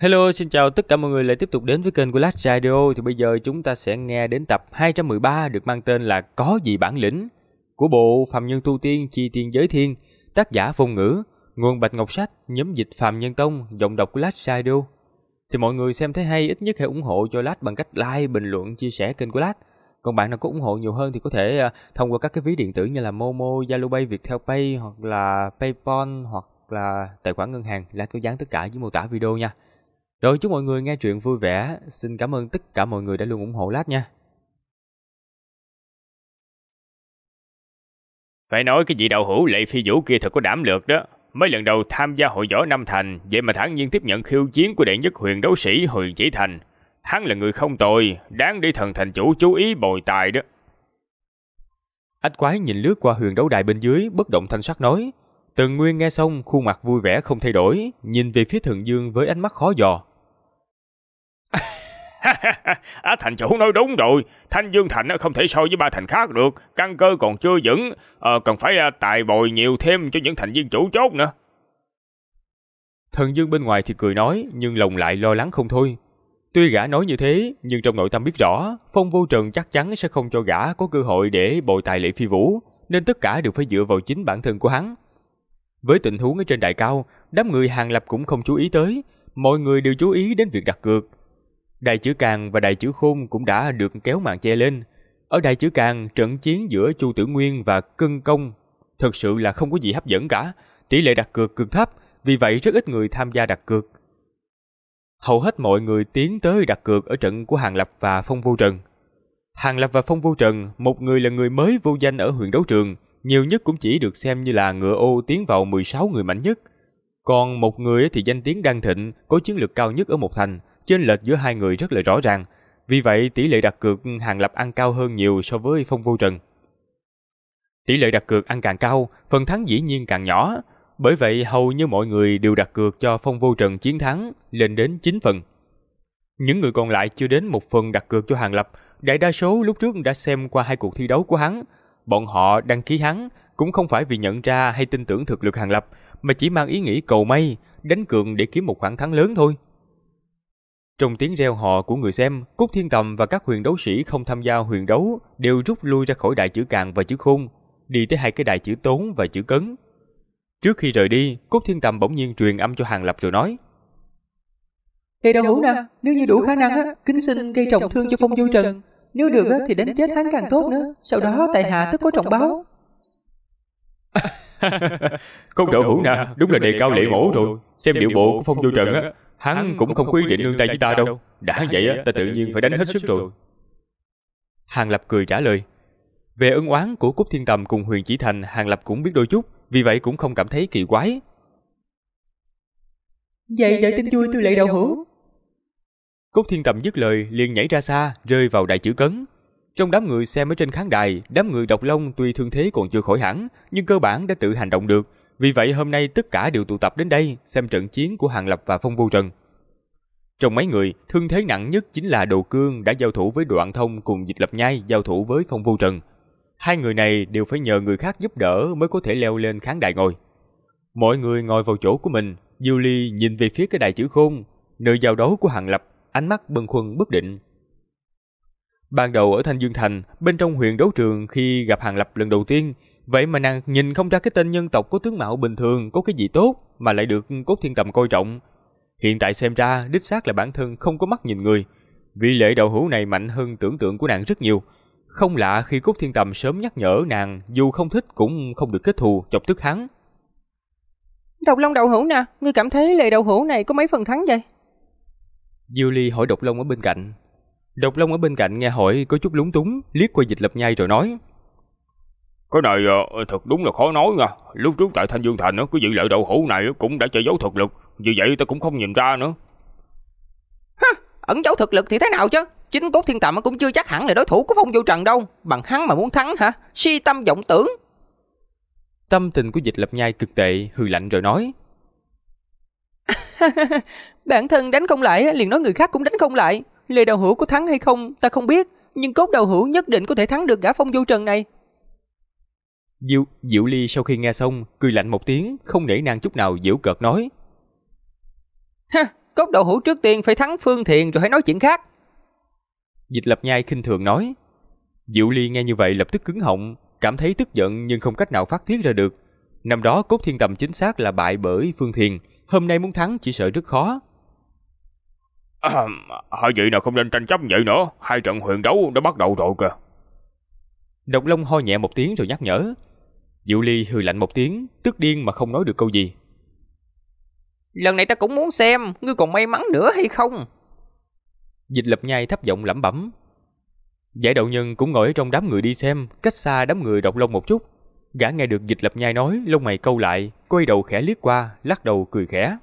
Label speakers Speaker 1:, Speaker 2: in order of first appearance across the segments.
Speaker 1: Hello, xin chào tất cả mọi người lại tiếp tục đến với kênh của Last Radio. Thì bây giờ chúng ta sẽ nghe đến tập 213 được mang tên là Có gì bản lĩnh của bộ Phàm Nhân Tu Tiên Chi Tiên Giới Thiên, tác giả Phong Ngữ, nguồn Bạch Ngọc Sách, nhóm dịch Phàm Nhân Tông, giọng đọc của Last Radio. Thì mọi người xem thấy hay ít nhất hãy ủng hộ cho Last bằng cách like, bình luận, chia sẻ kênh của Last. Còn bạn nào có ủng hộ nhiều hơn thì có thể thông qua các cái ví điện tử như là Momo, Zalopay, Viettel Pay hoặc là PayPal hoặc là tài khoản ngân hàng. Last có dán tất cả dưới mô tả video nha. Rồi chúc mọi người nghe truyện vui vẻ. Xin cảm ơn tất cả mọi người đã luôn ủng hộ Last nha.
Speaker 2: Phải nói cái vị đạo hữu Lệ Phi Vũ kia thật có đảm lược đó. Mới lần đầu tham gia hội võ Nam Thành, vậy mà thản nhiên tiếp nhận khiêu chiến của đệ nhất huyền đấu sĩ Huyền Chỉ Thành. Hắn là người không tồi, đáng để thần thành chủ chú ý bồi tài đó.
Speaker 1: Ách Quái nhìn lướt qua huyền đấu đài bên dưới, bất động thanh sắc nói. Tần Nguyên nghe xong, khuôn mặt vui vẻ không thay đổi, nhìn về phía Thần Dương với ánh mắt khó dò.
Speaker 2: Thành chủ nói đúng rồi, Thanh Dương Thành không thể so với ba thành khác được, căn cơ còn chưa vững, cần phải tài bồi nhiều thêm cho những thành viên chủ chốt nữa.
Speaker 1: Thần Dương bên ngoài thì cười nói, nhưng lòng lại lo lắng không thôi. Tuy gã nói như thế, nhưng trong nội tâm biết rõ, Phong Vô Trần chắc chắn sẽ không cho gã có cơ hội để bồi tài Lệ Phi Vũ, nên tất cả đều phải dựa vào chính bản thân của hắn. Với tình huống ở trên đài cao, đám người Hàng Lập cũng không chú ý tới, mọi người đều chú ý đến việc đặt cược. Đài chữ Càng và đài chữ Khôn cũng đã được kéo màn che lên. Ở đài chữ Càng, trận chiến giữa Chu Tử Nguyên và Cân Công thực sự là không có gì hấp dẫn cả, tỷ lệ đặt cược cực thấp, vì vậy rất ít người tham gia đặt cược. Hầu hết mọi người tiến tới đặt cược ở trận của Hàng Lập và Phong Vô Trần. Hàng Lập và Phong Vô Trần, một người là người mới vô danh ở huyền đấu trường, nhiều nhất cũng chỉ được xem như là ngựa ô tiến vào 16 người mạnh nhất. Còn một người thì danh tiếng đang thịnh, có chiến lược cao nhất ở một thành, chênh lệch giữa hai người rất là rõ ràng. Vì vậy tỷ lệ đặt cược Hàng Lập ăn cao hơn nhiều so với Phong Vô Trần. Tỷ lệ đặt cược ăn càng cao, phần thắng dĩ nhiên càng nhỏ. Bởi vậy hầu như mọi người đều đặt cược cho Phong Vô Trần chiến thắng, lên đến 9 phần. Những người còn lại chưa đến một phần đặt cược cho Hàng Lập, đại đa số lúc trước đã xem qua hai cuộc thi đấu của hắn. Bọn họ đăng ký hắn cũng không phải vì nhận ra hay tin tưởng thực lực Hàng Lập, mà chỉ mang ý nghĩ cầu may, đánh cược để kiếm một khoản thắng lớn thôi. Trong tiếng reo hò của người xem, Cút Thiên Tầm và các huyền đấu sĩ không tham gia huyền đấu đều rút lui ra khỏi đài chữ Càng và chữ Khôn, đi tới hai cái đài chữ Tốn và chữ Cấn. Trước khi rời đi, Cút Thiên Tầm bỗng nhiên truyền âm cho Hàng Lập rồi nói:
Speaker 3: Đây đâu hữu nè, nếu như đủ khả năng kính xin gây trọng thương cho Phong Vô Trần. Nếu được thì đánh chết hắn càng tốt nữa, sau đó tại hạ tất có trọng báo.
Speaker 2: Công độ hữu nè, đúng là đề cao lễ mổ rồi. Xem điệu bộ của Phong Vô Trần hắn cũng không có ý định nương tay với ta đâu. Đã vậy ta tự nhiên phải đánh hết sức rồi.
Speaker 1: Hàng Lập cười trả lời. Về ân oán của Cút Thiên Tầm cùng Huyền Chỉ Thành, Hàng Lập cũng biết đôi chút, vì vậy cũng không cảm thấy kỳ quái.
Speaker 3: Vậy đợi tin vui từ Lệ đạo hữu.
Speaker 1: Cút Thiên Tầm dứt lời liền nhảy ra xa, rơi vào đại chữ Cấn. Trong đám người xem ở trên khán đài, đám người Độc Long tuy thương thế còn chưa khỏi hẳn, nhưng cơ bản đã tự hành động được. Vì vậy hôm nay tất cả đều tụ tập đến đây xem trận chiến của Hàng Lập và Phong Vô Trần. Trong mấy người, thương thế nặng nhất chính là Đồ Cương đã giao thủ với Đoạn Thông, cùng Dịch Lập Nhai giao thủ với Phong Vô Trần. Hai người này đều phải nhờ người khác giúp đỡ mới có thể leo lên khán đài ngồi. Mọi người ngồi vào chỗ của mình, Diêu Ly nhìn về phía cái đài chữ Khôn, nơi giao đấu của Hàng Lập, ánh mắt bâng khuâng bất định. Ban đầu ở Thanh Dương Thành, bên trong huyền đấu trường khi gặp Hàng Lập lần đầu tiên, vậy mà nàng nhìn không ra cái tên nhân tộc có tướng mạo bình thường có cái gì tốt mà lại được Cốt Thiên Tầm coi trọng. Hiện tại xem ra đích xác là bản thân không có mắt nhìn người. Vị Lệ đạo hữu này mạnh hơn tưởng tượng của nàng rất nhiều. Không lạ khi Cốt Thiên Tầm sớm nhắc nhở nàng dù không thích cũng không được kết thù, chọc tức hắn.
Speaker 3: Độc Long đạo hữu nè, ngươi cảm thấy Lệ đạo hữu này có mấy phần thắng vậy?
Speaker 1: Diêu Ly hỏi Độc Long ở bên cạnh. Độc Long ở bên cạnh nghe hỏi có chút lúng túng, liếc qua Dịch Lập Nhai rồi nói:
Speaker 2: Cái này thật đúng là khó nói nha. Lúc trước tại Thanh Dương Thành cái vị Lệ đạo hữu này cũng đã che giấu thực lực, vì vậy ta cũng không nhìn ra nữa.
Speaker 3: Ẩn giấu thực lực thì thế nào chứ? Chính Cốt Thiên Tầm cũng chưa chắc hẳn là đối thủ của Phong Vô Trần đâu. Bằng hắn mà muốn thắng hả? Si tâm vọng tưởng.
Speaker 1: Tâm tình của Dịch Lập Nhai cực tệ, hừ lạnh rồi nói:
Speaker 3: Bản thân đánh không lại liền nói người khác cũng đánh không lại. Lệ đạo hữu có thắng hay không ta không biết, nhưng Cốt đạo hữu nhất định có thể thắng được gã Phong Vô Trần này.
Speaker 1: Diệu Ly sau khi nghe xong cười lạnh một tiếng, không nể nang chút nào, giễu cợt nói:
Speaker 3: Cốc đậu hũ trước tiên phải thắng Phương Thiền rồi hãy nói chuyện khác.
Speaker 1: Dịch Lập Nhai khinh thường nói. Diệu Ly nghe như vậy lập tức cứng họng, cảm thấy tức giận nhưng không cách nào phát tiết ra được. Năm đó Cốt Thiên Tầm chính xác là bại bởi Phương Thiền, hôm nay muốn thắng chỉ sợ rất khó.
Speaker 2: Hai vị nào không nên tranh chấp vậy nữa, hai trận huyền đấu đã bắt đầu rồi kìa.
Speaker 1: Độc Long ho nhẹ một tiếng rồi nhắc nhở. Diệu Ly hừ lạnh một tiếng, tức điên mà không nói được câu gì.
Speaker 3: Lần này ta cũng muốn xem, ngươi còn may mắn nữa hay không?
Speaker 1: Dịch Lập Nhai thấp giọng lẩm bẩm. Giải Đậu Nhân cũng ngồi ở trong đám người đi xem, cách xa đám người Độc Long một chút. Gã nghe được Dịch Lập Nhai nói, lông mày câu lại, quay đầu khẽ liếc qua, lắc đầu cười khẽ.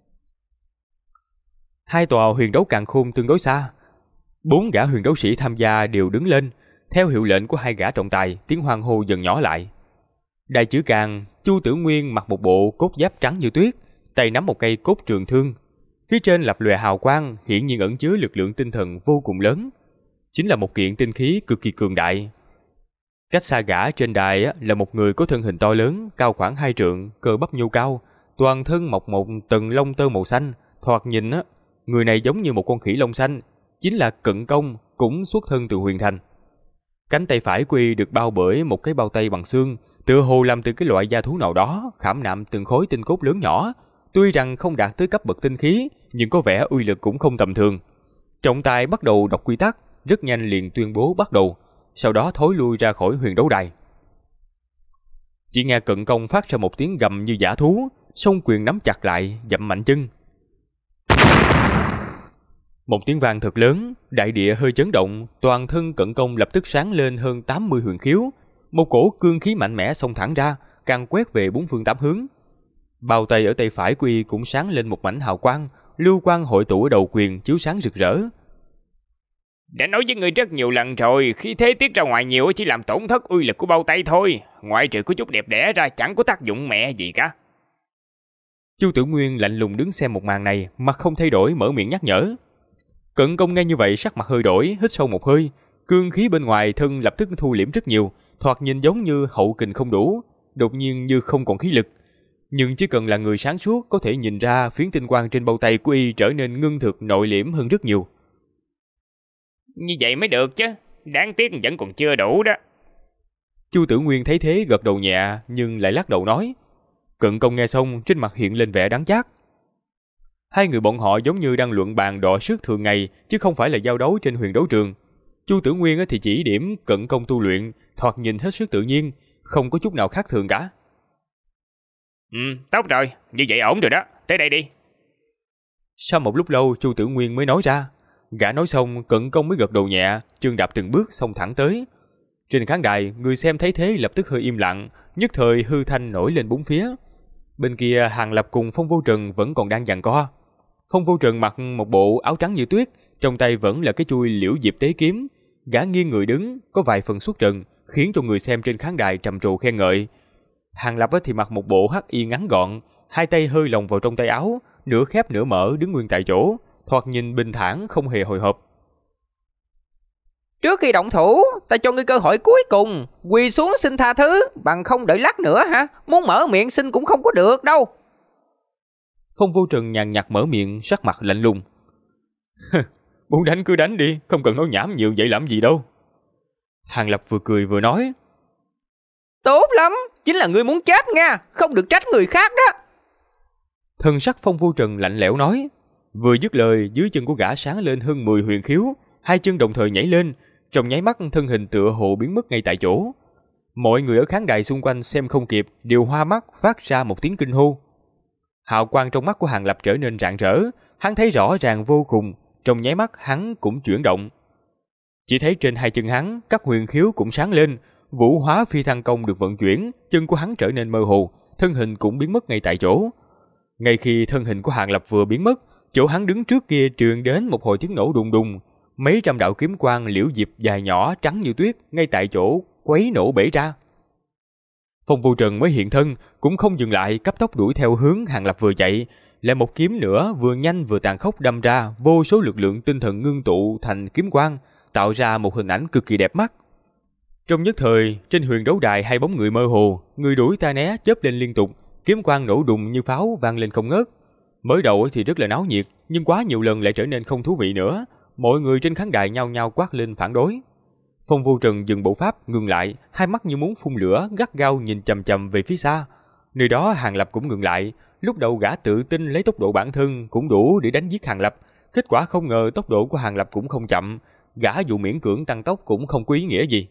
Speaker 1: Hai tòa huyền đấu càn khôn tương đối xa. 4 gã huyền đấu sĩ tham gia đều đứng lên, theo hiệu lệnh của hai gã trọng tài, tiếng hoan hô dần nhỏ lại. Đại chữ Càn, Chu Tử Nguyên mặc một bộ cốt giáp trắng như tuyết, tay nắm một cây cốt trường thương. Phía trên lập lòe hào quang, hiển nhiên ẩn chứa lực lượng tinh thần vô cùng lớn. Chính là một kiện tinh khí cực kỳ cường đại. Cách xa gã trên đài là một người có thân hình to lớn, cao khoảng 2 trượng, cơ bắp nhô cao, toàn thân mọc một tầng lông tơ màu xanh. Thoạt nhìn người này giống như một con khỉ lông xanh, chính là Cận Công, cũng xuất thân từ Huyền Thành. Cánh tay phải của y được bao bởi một cái bao tay bằng xương, tựa hồ làm từ cái loại da thú nào đó, khảm nạm từng khối tinh cốt lớn nhỏ. Tuy rằng không đạt tới cấp bậc tinh khí, nhưng có vẻ uy lực cũng không tầm thường. Trọng tài bắt đầu đọc quy tắc, rất nhanh liền tuyên bố bắt đầu, sau đó thối lui ra khỏi huyền đấu đài. Chỉ nghe Cận Công phát ra một tiếng gầm như dã thú, song quyền nắm chặt lại, dậm mạnh chân. Một tiếng vang thật lớn, đại địa hơi chấn động, toàn thân Cận Công lập tức sáng lên hơn 80 huyền khiếu, một cổ cương khí mạnh mẽ xông thẳng ra, càng quét về 4 phương 8 hướng. Bao tay ở tay phải của y cũng sáng lên một mảnh hào quang, lưu quang hội tụ ở đầu quyền chiếu sáng rực rỡ.
Speaker 2: Đã nói với ngươi rất nhiều lần rồi, khi thế tiết ra ngoài nhiều chỉ làm tổn thất uy lực của bao tay thôi, ngoại trừ có chút đẹp đẽ ra chẳng có tác dụng mẹ gì cả.
Speaker 1: Chu Tử Nguyên lạnh lùng đứng xem một màn này, mặt không thay đổi mở miệng nhắc nhở. Cận Công nghe như vậy sắc mặt hơi đổi, hít sâu một hơi, cương khí bên ngoài thân lập tức thu liễm rất nhiều, thoạt nhìn giống như hậu kình không đủ, đột nhiên như không còn khí lực. Nhưng chỉ cần là người sáng suốt có thể nhìn ra phiến tinh quang trên bao tay của y trở nên ngưng thực nội liễm hơn rất nhiều.
Speaker 2: Như vậy mới được chứ, đáng tiếc vẫn còn chưa đủ đó.
Speaker 1: Chu Tử Nguyên thấy thế gật đầu nhẹ nhưng lại lắc đầu nói. Cận Công nghe xong trên mặt hiện lên vẻ đắng chát. Hai người bọn họ giống như đang luận bàn đọ sức thường ngày chứ không phải là giao đấu trên huyền đấu trường. Chu Tử Nguyên thì chỉ điểm Cận Công tu luyện, thoạt nhìn hết sức tự nhiên, không có chút nào khác thường cả.
Speaker 2: Tốt rồi, như vậy ổn rồi đó, tới đây đi.
Speaker 1: Sau một lúc lâu Chu Tử Nguyên mới nói ra. Gã nói xong Cận Công mới gật đầu nhẹ, chân đạp từng bước xông thẳng tới. Trên khán đài người xem thấy thế lập tức hơi im lặng, nhất thời hư thanh nổi lên bốn phía. Bên kia Hàng Lập cùng Phong Vô Trần vẫn còn đang giằng co. Phong Vô Trần mặc một bộ áo trắng như tuyết, trong tay vẫn là cái chuôi Liễu Diệp Tế Kiếm. Gã nghiêng người đứng, có vài phần xuất trần, khiến cho người xem trên khán đài trầm trồ khen ngợi. Hàng Lập thì mặc một bộ hắc y ngắn gọn, hai tay hơi lồng vào trong tay áo, nửa khép nửa mở đứng nguyên tại chỗ, thoạt nhìn bình thản không hề hồi hộp.
Speaker 3: Trước khi động thủ, ta cho ngươi cơ hội cuối cùng, quỳ xuống xin tha thứ, bằng không đợi lát nữa hả? Muốn mở miệng xin cũng không có được đâu.
Speaker 1: Phong Vô Trần nhàn nhạt mở miệng, sắc mặt lạnh lùng. Muốn đánh cứ đánh đi, không cần nói nhảm nhiều vậy làm gì đâu. Hàng Lập vừa cười vừa nói.
Speaker 3: Tốt lắm, chính là ngươi muốn chết nha, không được trách người khác đó.
Speaker 1: Thân sắc Phong Vô Trần lạnh lẽo nói. Vừa dứt lời, dưới chân của gã sáng lên hơn 10 huyền khiếu, hai chân đồng thời nhảy lên, trong nháy mắt thân hình tựa hồ biến mất ngay tại chỗ. Mọi người ở khán đài xung quanh xem không kịp, đều hoa mắt phát ra một tiếng kinh hô. Hào quang trong mắt của Hàng Lập trở nên rạng rỡ, hắn thấy rõ ràng vô cùng, trong nháy mắt hắn cũng chuyển động. Chỉ thấy trên hai chân hắn, các huyền khiếu cũng sáng lên, vũ hóa phi thăng công được vận chuyển, chân của hắn trở nên mơ hồ, thân hình cũng biến mất ngay tại chỗ. Ngay khi thân hình của Hàng Lập vừa biến mất, chỗ hắn đứng trước kia truyền đến một hồi tiếng nổ đùng đùng, mấy trăm đạo kiếm quang liễu diệp dài nhỏ trắng như tuyết ngay tại chỗ quấy nổ bể ra. Phong Vô Trần mới hiện thân, cũng không dừng lại, cấp tốc đuổi theo hướng Hàng Lập vừa chạy, lại một kiếm nữa vừa nhanh vừa tàn khốc đâm ra, vô số lực lượng tinh thần ngưng tụ thành kiếm quang, tạo ra một hình ảnh cực kỳ đẹp mắt. Trong nhất thời, trên huyền đấu đài hai bóng người mơ hồ, người đuổi ta né chớp lên liên tục, kiếm quang nổ đùng như pháo vang lên không ngớt. Mới đầu thì rất là náo nhiệt, nhưng quá nhiều lần lại trở nên không thú vị nữa. Mọi người trên khán đài nhao nhao quát lên phản đối. Phong Vô Trần dừng bộ pháp, ngừng lại, hai mắt như muốn phun lửa, gắt gao nhìn chằm chằm về phía xa. Nơi đó Hàng Lập cũng ngừng lại. Lúc đầu gã tự tin lấy tốc độ bản thân cũng đủ để đánh giết Hàng Lập. Kết quả không ngờ tốc độ của Hàng Lập cũng không chậm. Gã dù miễn cưỡng tăng tốc cũng không có ý nghĩa gì.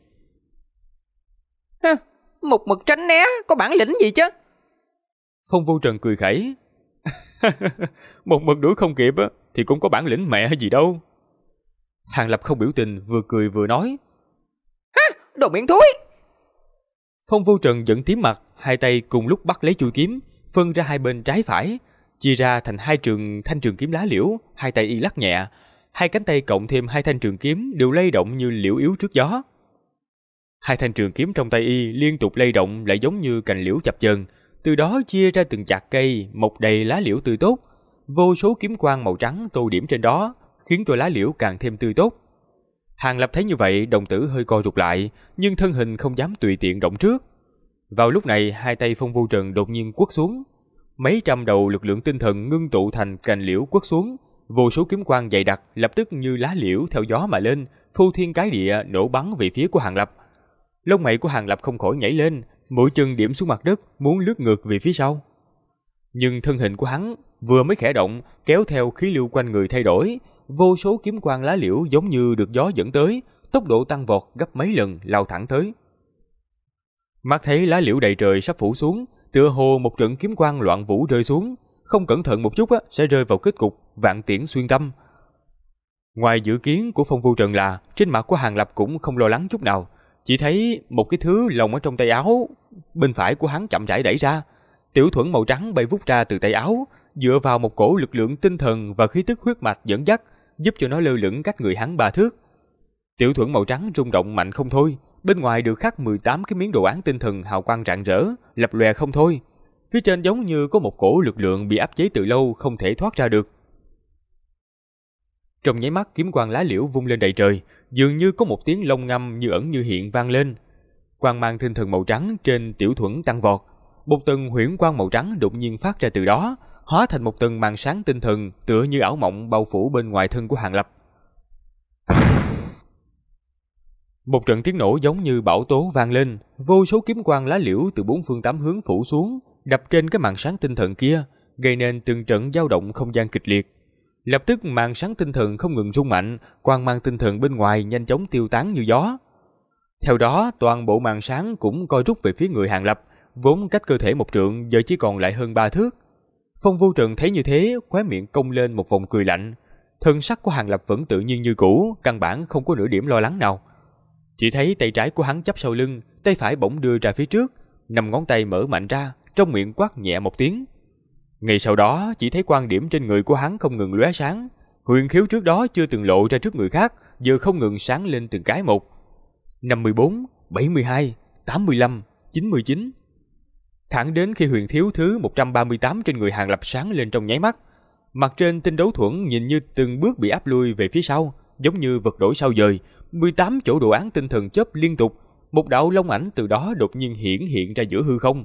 Speaker 3: Một mực tránh né, có bản lĩnh gì chứ?
Speaker 1: Phong Vô Trần cười khẩy. Một mực đuổi không kịp thì cũng có bản lĩnh mẹ hay gì đâu. Hàng Lập không biểu tình, vừa cười vừa nói.
Speaker 3: Đồ miệng thúi!
Speaker 1: Phong Vô Trần giận tím mặt, hai tay cùng lúc bắt lấy chuôi kiếm, phân ra hai bên trái phải, chia ra thành hai thanh trường kiếm lá liễu, hai tay y lắc nhẹ, hai cánh tay cộng thêm hai thanh trường kiếm đều lay động như liễu yếu trước gió. Hai thanh trường kiếm trong tay y liên tục lay động lại giống như cành liễu chập chờn, từ đó chia ra từng chạc cây, mọc đầy lá liễu tươi tốt, vô số kiếm quang màu trắng tô điểm trên đó, khiến cho lá liễu càng thêm tươi tốt. Hàng Lập thấy như vậy, đồng tử hơi co rụt lại, nhưng thân hình không dám tùy tiện động trước. Vào lúc này, hai tay Phong Vô Trần đột nhiên quất xuống. Mấy trăm đầu lực lượng tinh thần ngưng tụ thành cành liễu quất xuống, vô số kiếm quang dày đặc lập tức như lá liễu theo gió mà lên, phô thiên cái địa nổ bắn về phía của Hàng Lập. Lông mày của Hàng Lập không khỏi nhảy lên, mũi chân điểm xuống mặt đất, muốn lướt ngược về phía sau. Nhưng thân hình của hắn vừa mới khẽ động, kéo theo khí lưu quanh người thay đổi, vô số kiếm quang lá liễu giống như được gió dẫn tới, tốc độ tăng vọt gấp mấy lần lao thẳng tới. Mắt thấy lá liễu đầy trời sắp phủ xuống, tựa hồ một trận kiếm quang loạn vũ rơi xuống, không cẩn thận một chút sẽ rơi vào kết cục vạn tiễn xuyên tâm. Ngoài dự kiến của Phong Vô Trần là trên mặt của Hàng Lập cũng không lo lắng chút nào, chỉ thấy một cái thứ lồng ở trong tay áo bên phải của hắn chậm rãi đẩy ra, tiểu thuẫn màu trắng bay vút ra từ tay áo, dựa vào một cổ lực lượng tinh thần và khí tức huyết mạch dẫn dắt, giúp cho nó lơ lửng cách người hắn 3 thước. Tiểu thuẫn màu trắng rung động mạnh không thôi, bên ngoài được khắc 18 cái miếng đồ án tinh thần hào quang rạng rỡ, lập lòe không thôi. Phía trên giống như có một cổ lực lượng bị áp chế từ lâu không thể thoát ra được. Trong nháy mắt kiếm quang lá liễu vung lên đầy trời, dường như có một tiếng long ngâm như ẩn như hiện vang lên. Quang mang tinh thần màu trắng trên tiểu thuẫn tăng vọt, một tầng huyễn quang màu trắng đột nhiên phát ra từ đó, hóa thành một tầng màn sáng tinh thần tựa như ảo mộng bao phủ bên ngoài thân của Hàng Lập. Một trận tiếng nổ giống như bão tố vang lên, vô số kiếm quang lá liễu từ 4 phương 8 hướng phủ xuống, đập trên cái màn sáng tinh thần kia, gây nên từng trận dao động không gian kịch liệt. Lập tức màn sáng tinh thần không ngừng rung mạnh, quang mang tinh thần bên ngoài nhanh chóng tiêu tán như gió. Theo đó, toàn bộ màn sáng cũng co rút về phía người Hàng Lập, vốn cách cơ thể một trượng giờ chỉ còn lại hơn 3 thước. Phong Vô Trần thấy như thế, khóe miệng cong lên một vòng cười lạnh. Thân sắc của Hàng Lập vẫn tự nhiên như cũ, căn bản không có nửa điểm lo lắng nào. Chỉ thấy tay trái của hắn chắp sau lưng, tay phải bỗng đưa ra phía trước, 5 ngón tay mở mạnh ra, trong miệng quát nhẹ một tiếng. Ngay sau đó, chỉ thấy quan điểm trên người của hắn không ngừng lóe sáng, huyền khiếu trước đó chưa từng lộ ra trước người khác, giờ không ngừng sáng lên từng cái một. 54, 72, 85, 99. Thẳng đến khi huyền khiếu thứ 138 trên người Hàng Lập sáng lên trong nháy mắt, mặt trên tinh đấu thuẫn nhìn như từng bước bị áp lui về phía sau, giống như vật đổi sao dời, 18 chỗ đồ án tinh thần chớp liên tục, một đạo long ảnh từ đó đột nhiên hiển hiện ra giữa hư không.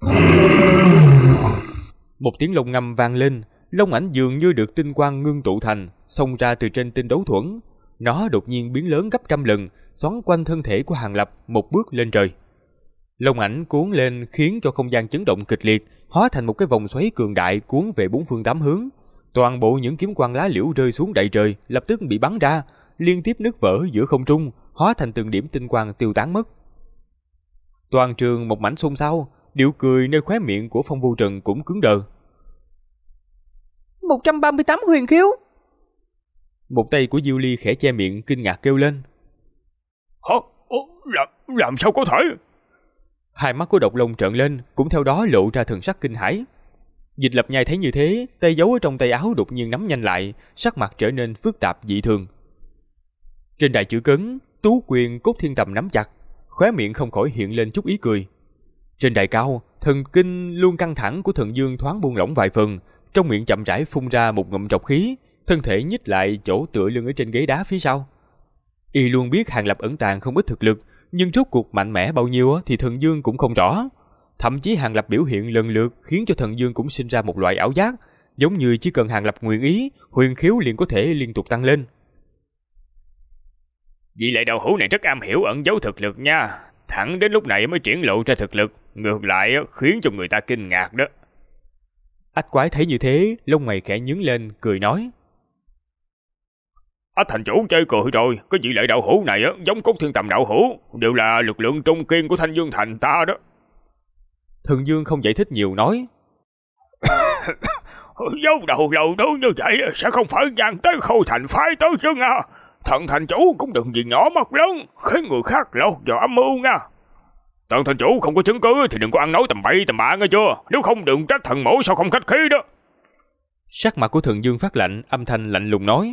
Speaker 1: Một tiếng long ngâm vang lên, long ảnh dường như được tinh quang ngưng tụ thành, xông ra từ trên tinh đấu thuẫn. Nó đột nhiên biến lớn gấp trăm lần, xoắn quanh thân thể của Hàng Lập một bước lên trời. Long ảnh cuốn lên khiến cho không gian chấn động kịch liệt, hóa thành một cái vòng xoáy cường đại cuốn về 4 phương 8 hướng. Toàn bộ những kiếm quang lá liễu rơi xuống đầy trời, lập tức bị bắn ra, liên tiếp nứt vỡ giữa không trung, hóa thành từng điểm tinh quang tiêu tán mất. Toàn trường một mảnh xôn xao, điệu cười nơi khóe miệng của Phong Vô Trần cũng cứng đờ.
Speaker 3: 138 huyền khiếu!
Speaker 1: Một tay của Diêu Ly khẽ che miệng kinh ngạc kêu lên.
Speaker 2: Hả? Làm sao có thể?
Speaker 1: Hai mắt của Độc Long trợn lên, cũng theo đó lộ ra thần sắc kinh hãi. Dịch Lập Nhai thấy như thế, tay giấu ở trong tay áo đột nhiên nắm nhanh lại, sắc mặt trở nên phức tạp dị thường. Trên đài chữ cấn, tú quyền Cốt Thiên Tầm nắm chặt, khóe miệng không khỏi hiện lên chút ý cười. Trên đài cao, thần kinh luôn căng thẳng của Thần Dương thoáng buông lỏng vài phần, trong miệng chậm rãi phun ra một ngụm trọc khí, thân thể nhích lại chỗ tựa lưng ở trên ghế đá phía sau. Y luôn biết Hàng Lập ẩn tàng không ít thực lực, nhưng rốt cuộc mạnh mẽ bao nhiêu thì Thần Dương cũng không rõ. Thậm chí Hàng Lập biểu hiện lần lượt khiến cho Thần Dương cũng sinh ra một loại ảo giác, giống như chỉ cần Hàng Lập nguyện ý, huyền khiếu liền có thể liên tục tăng lên.
Speaker 2: Vị Lệ đạo hữu này rất am hiểu ẩn giấu thực lực nha, thẳng đến lúc này mới triển lộ ra thực lực, ngược lại khiến cho người ta kinh ngạc đó.
Speaker 1: Ách quái thấy như thế, lông mày khẽ nhướng lên, cười nói:
Speaker 2: Ách thành chủ chơi cười rồi, cái vị Lệ đạo hữu này giống Cốt Thiên Tầm đạo hữu, đều là lực lượng trung kiên của Thanh Dương thành ta đó.
Speaker 1: Thần Dương không giải thích nhiều nói:
Speaker 2: Dấu đầu lâu đó như vậy sẽ không phải dàn tới Khâu thành phái tới chứ nha. Thần thành chủ cũng đừng vì nhỏ mắt lớn, khiến người khác lọt vào âm mưu nha. Thần thành chủ không có chứng cứ thì đừng có ăn nói tầm bậy tầm bạ nghe chưa, nếu không đừng trách thần mẫu sao không khách khí đó.
Speaker 1: Sắc mặt của Thần Dương phát lạnh, âm thanh lạnh lùng nói: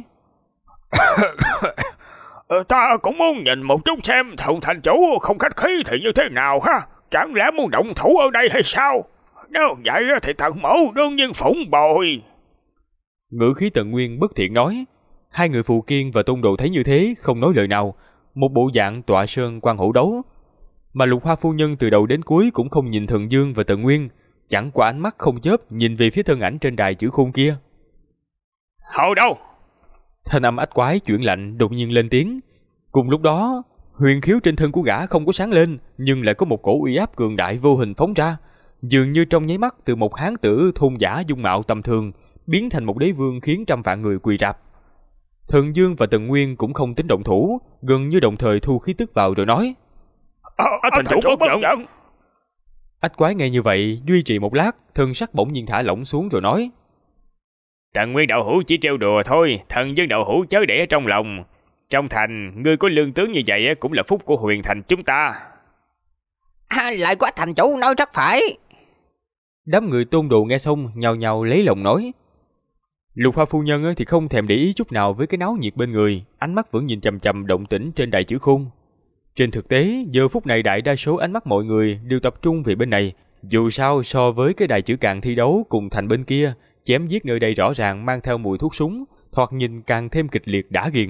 Speaker 2: Ta cũng muốn nhìn một chút xem thần thành chủ không khách khí thì như thế nào ha, chẳng lẽ muốn động thủ ở đây hay sao? Nếu vậy thì thần mẫu đương nhiên phụng bồi.
Speaker 1: Ngữ khí Tần Nguyên bất thiện nói. Hai người phù kiên và tôn đồ thấy như thế, không nói lời nào, một bộ dạng tọa sơn quan hổ đấu. Mà Lục Hoa phu nhân từ đầu đến cuối cũng không nhìn Thần Dương và Tần Nguyên, chẳng qua ánh mắt không chớp nhìn về phía thân ảnh trên đài chữ khôn kia.
Speaker 2: Hồi đâu?
Speaker 1: Thanh âm ách quái chuyển lạnh đột nhiên lên tiếng. Cùng lúc đó, huyền khiếu trên thân của gã không có sáng lên, nhưng lại có một cổ uy áp cường đại vô hình phóng ra, dường như trong nháy mắt từ một hán tử thôn giả dung mạo tầm thường biến thành một đế vương, khiến trăm vạn người quỳ rạp. Thần Dương và Tần Nguyên cũng không tính động thủ, gần như đồng thời thu khí tức vào rồi nói:
Speaker 2: Thành chủ bất giận.
Speaker 1: Ách quái nghe như vậy, duy trì một lát, thân sắc bỗng nhiên thả lỏng xuống rồi nói:
Speaker 2: Tần Nguyên đạo hữu chỉ trêu đùa thôi, Thần Dương đạo hữu chớ để ở trong lòng. Trong thành, ngươi có lương tướng như vậy cũng là phúc của huyền thành chúng ta.
Speaker 3: Lại có thành chủ nói rất phải.
Speaker 1: Đám người tôn đồ nghe xong nhào nhào lấy lòng nói. Lục Hoa phu nhân thì không thèm để ý chút nào với cái náo nhiệt bên người, ánh mắt vẫn nhìn chằm chằm động tĩnh trên đài chữ khôn. Trên thực tế, giờ phút này đại đa số ánh mắt mọi người đều tập trung về bên này. Dù sao so với cái đài chữ càn thi đấu cùng thành bên kia, chém giết nơi đây rõ ràng mang theo mùi thuốc súng, thoạt nhìn càng thêm kịch liệt đã ghiền.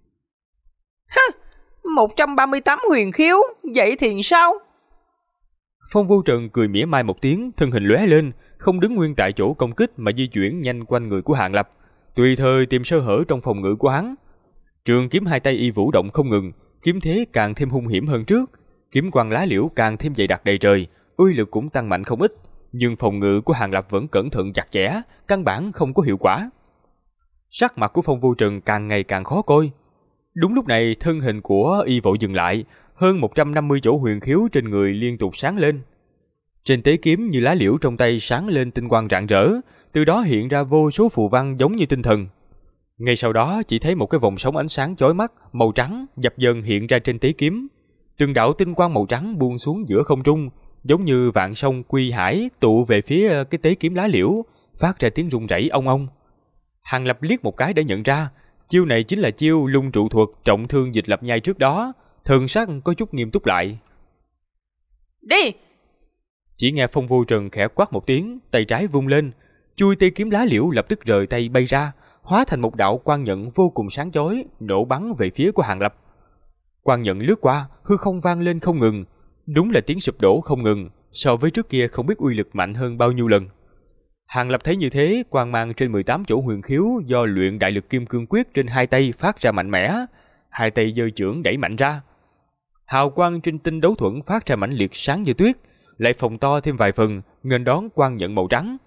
Speaker 3: 138 huyền khiếu, vậy thì sao?
Speaker 1: Phong Vô Trần cười mỉa mai một tiếng, thân hình lóe lên, không đứng nguyên tại chỗ công kích mà di chuyển nhanh quanh người của Hàng Lập, tùy thời tìm sơ hở trong phòng ngự của hắn. Trường kiếm hai tay y vũ động không ngừng, kiếm thế càng thêm hung hiểm hơn trước, kiếm quang lá liễu càng thêm dày đặc đầy trời, uy lực cũng tăng mạnh không ít, nhưng phòng ngự của Hàng Lập vẫn cẩn thận chặt chẽ, căn bản không có hiệu quả. Sắc mặt của Phong Vô Trần càng ngày càng khó coi. Đúng lúc này, thân hình của y vội dừng lại, hơn 150 chỗ huyền khiếu trên người liên tục sáng lên. Trên tế kiếm như lá liễu trong tay sáng lên tinh quang rạng rỡ, từ đó hiện ra vô số phù văn giống như tinh thần. Ngay sau đó chỉ thấy một cái vòng sống ánh sáng chói mắt màu trắng dập dần hiện ra trên tế kiếm. Từng đạo tinh quang màu trắng buông xuống giữa không trung, giống như vạn sông quy hải tụ về phía cái tế kiếm lá liễu, phát ra tiếng rung rẩy ong ong. Hàng Lập liếc một cái đã nhận ra, chiêu này chính là chiêu lung trụ thuật trọng thương Dịch Lập Nhai trước đó, thần sắc có chút nghiêm túc lại.
Speaker 3: Đi!
Speaker 1: Chỉ nghe Phong Vô Trần khẽ quát một tiếng, tay trái vung lên, chui tế kiếm lá liễu lập tức rời tay bay ra, hóa thành một đạo quang nhận vô cùng sáng chói, nổ bắn về phía của Hàng Lập. Quang nhận lướt qua, hư không vang lên không ngừng, đúng là tiếng sụp đổ không ngừng, so với trước kia không biết uy lực mạnh hơn bao nhiêu lần. Hàng Lập thấy như thế, quang mang trên 18 chỗ huyền khiếu do luyện đại lực kim cương quyết trên hai tay phát ra mạnh mẽ, hai tay giơ chưởng đẩy mạnh ra. Hào quang trên tinh đấu thuẫn phát ra mãnh liệt sáng như tuyết, lại phồng to thêm vài phần, nghênh đón quang nhận màu trắng.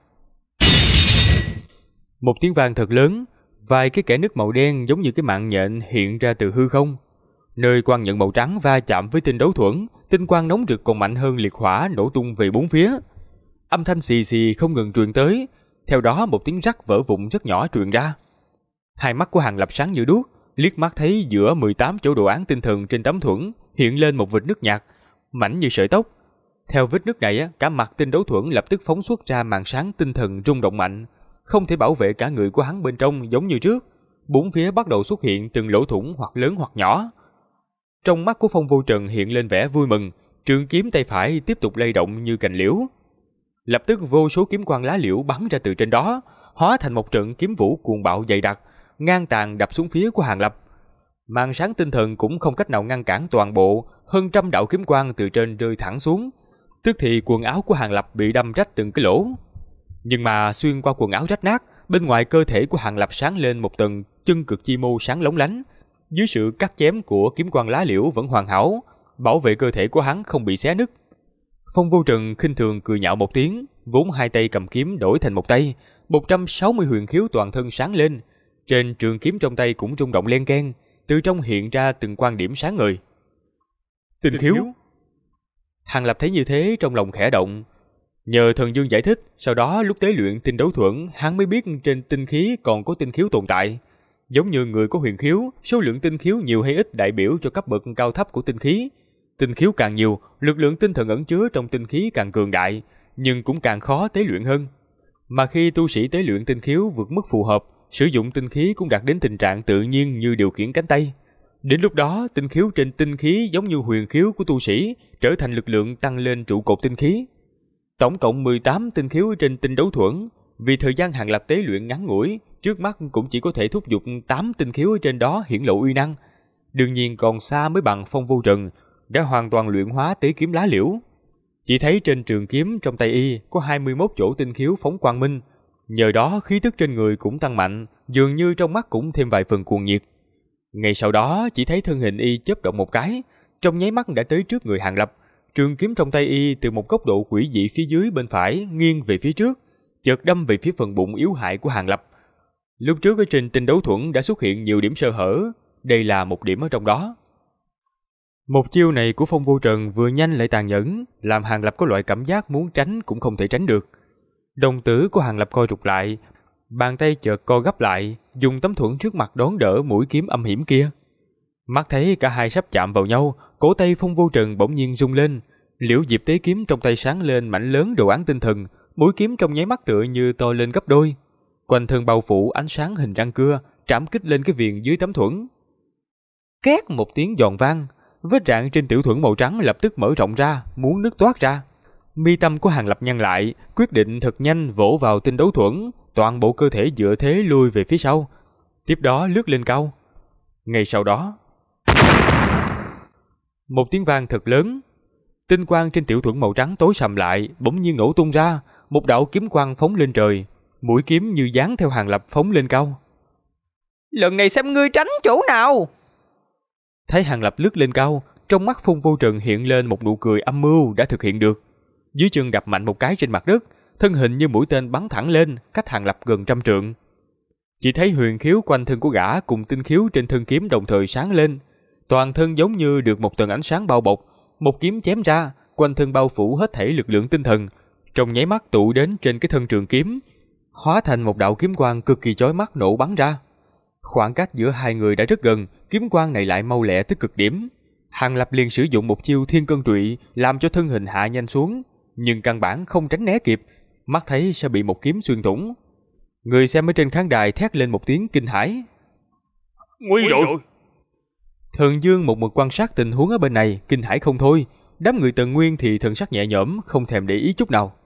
Speaker 1: Một tiếng vang thật lớn, vài cái kẽ nứt màu đen giống như cái mạng nhện hiện ra từ hư không. Nơi quang nhận màu trắng va chạm với tinh đấu thuẫn, tinh quang nóng rực còn mạnh hơn liệt hỏa nổ tung về bốn phía. Âm thanh xì xì không ngừng truyền tới, theo đó một tiếng rắc vỡ vụn rất nhỏ truyền ra. Hai mắt của Hàng Lập sáng như đuốc, liếc mắt thấy giữa 18 chỗ đồ án tinh thần trên tấm thuẫn hiện lên một vệt nứt nhạt, mảnh như sợi tóc. Theo vết nứt này, cả mặt tinh đấu thuẫn lập tức phóng xuất ra màn sáng tinh thần rung động mạnh, không thể bảo vệ cả người của hắn bên trong giống như trước. Bốn phía bắt đầu xuất hiện từng lỗ thủng hoặc lớn hoặc nhỏ. Trong mắt của Phong Vô Trần hiện lên vẻ vui mừng, trường kiếm tay phải tiếp tục lay động như cành liễu. Lập tức vô số kiếm quang lá liễu bắn ra từ trên đó, hóa thành một trận kiếm vũ cuồng bạo dày đặc, ngang tàn đập xuống phía của Hàng Lập. Màn sáng tinh thần cũng không cách nào ngăn cản toàn bộ, hơn trăm đạo kiếm quang từ trên rơi thẳng xuống. Tức thì quần áo của Hàng Lập bị đâm rách từng cái lỗ. Nhưng mà xuyên qua quần áo rách nát, bên ngoài cơ thể của Hàng Lập sáng lên một tầng chân cực chi mô sáng lóng lánh, dưới sự cắt chém của kiếm quang lá liễu vẫn hoàn hảo, bảo vệ cơ thể của hắn không bị xé nứt. Phong Vô Trần khinh thường cười nhạo một tiếng, vốn hai tay cầm kiếm đổi thành một tay, 160 huyền khiếu toàn thân sáng lên, trên trường kiếm trong tay cũng rung động len keng, từ trong hiện ra từng quan điểm sáng ngời. Tinh khiếu. Hàng Lập thấy như thế trong lòng khẽ động. Nhờ Thần Dương giải thích, sau đó lúc tế luyện tinh đấu thuẫn, hắn mới biết trên tinh khí còn có tinh khiếu tồn tại. Giống như người có huyền khiếu, số lượng tinh khiếu nhiều hay ít đại biểu cho cấp bậc cao thấp của tinh khí. Tinh khiếu càng nhiều, lực lượng tinh thần ẩn chứa trong tinh khí càng cường đại, nhưng cũng càng khó tế luyện hơn. Mà khi tu sĩ tế luyện tinh khiếu vượt mức phù hợp, sử dụng tinh khí cũng đạt đến tình trạng tự nhiên như điều khiển cánh tay. Đến lúc đó, tinh khiếu trên tinh khí giống như huyền khiếu của tu sĩ, trở thành lực lượng tăng lên trụ cột tinh khí. Tổng cộng 18 tinh khiếu trên tinh đấu thuẫn, vì thời gian Hàng Lập tế luyện ngắn ngủi, trước mắt cũng chỉ có thể thúc giục 8 tinh khiếu trên đó hiển lộ uy năng. Đương nhiên còn xa mới bằng Phong Vô Trần, đã hoàn toàn luyện hóa tế kiếm lá liễu. Chỉ thấy trên trường kiếm trong tay y có 21 chỗ tinh khiếu phóng quang minh, nhờ đó khí tức trên người cũng tăng mạnh, dường như trong mắt cũng thêm vài phần cuồng nhiệt. Ngay sau đó chỉ thấy thân hình y chớp động một cái, trong nháy mắt đã tới trước người Hàng Lập. Trường kiếm trong tay y từ một góc độ quỷ dị phía dưới bên phải nghiêng về phía trước, chợt đâm về phía phần bụng yếu hại của Hàng Lập. Lúc trước ở trên tinh đấu thuẫn đã xuất hiện nhiều điểm sơ hở, đây là một điểm ở trong đó. Một chiêu này của Phong Vô Trần vừa nhanh lại tàn nhẫn, làm Hàng Lập có loại cảm giác muốn tránh cũng không thể tránh được. Đồng tử của Hàng Lập co rụt lại, bàn tay chợt co gấp lại, dùng tấm thuẫn trước mặt đón đỡ mũi kiếm âm hiểm kia. Mắt thấy cả hai sắp chạm vào nhau, cổ tay Phong Vô Trần bỗng nhiên rung lên, liễu diệp tế kiếm trong tay sáng lên mảnh lớn đồ án tinh thần, mũi kiếm trong nháy mắt tựa như to lên gấp đôi, quanh thân bao phủ ánh sáng hình răng cưa, trảm kích lên cái viền dưới tấm thuẫn. Két một tiếng giòn vang, vết rạn trên tiểu thuẫn màu trắng lập tức mở rộng ra, muốn nứt toát ra. Mi tâm của Hàng Lập nhăn lại, quyết định thật nhanh vỗ vào tinh đấu thuẫn, toàn bộ cơ thể dựa thế lui về phía sau, tiếp đó lướt lên cao. Ngay sau đó, một tiếng vang thật lớn, tinh quang trên tiểu thuẫn màu trắng tối sầm lại, bỗng nhiên nổ tung ra, một đạo kiếm quang phóng lên trời, mũi kiếm như dán theo Hàng Lập phóng lên cao.
Speaker 3: Lần này xem ngươi tránh chỗ nào.
Speaker 1: Thấy Hàng Lập lướt lên cao, trong mắt Phong Vô Trần hiện lên một nụ cười âm mưu đã thực hiện được. Dưới chân đập mạnh một cái trên mặt đất, thân hình như mũi tên bắn thẳng lên, cách Hàng Lập gần 100 trượng. Chỉ thấy huyền khiếu quanh thân của gã cùng tinh khiếu trên thân kiếm đồng thời sáng lên, toàn thân giống như được một tầng ánh sáng bao bọc, một kiếm chém ra, quanh thân bao phủ hết thảy lực lượng tinh thần, trong nháy mắt tụ đến trên cái thân trường kiếm, hóa thành một đạo kiếm quang cực kỳ chói mắt nổ bắn ra. Khoảng cách giữa hai người đã rất gần, kiếm quang này lại mau lẹ tới cực điểm. Hàng Lập liền sử dụng một chiêu thiên cân trụy, làm cho thân hình hạ nhanh xuống, nhưng căn bản không tránh né kịp, mắt thấy sẽ bị một kiếm xuyên thủng. Người xem ở trên khán đài thét lên một tiếng kinh hãi.
Speaker 2: Nguy rồi!
Speaker 1: Thần Dương một mực quan sát tình huống ở bên này, kinh hãi không thôi. Đám người Tần Nguyên thì thần sắc nhẹ nhõm, không thèm để ý chút nào.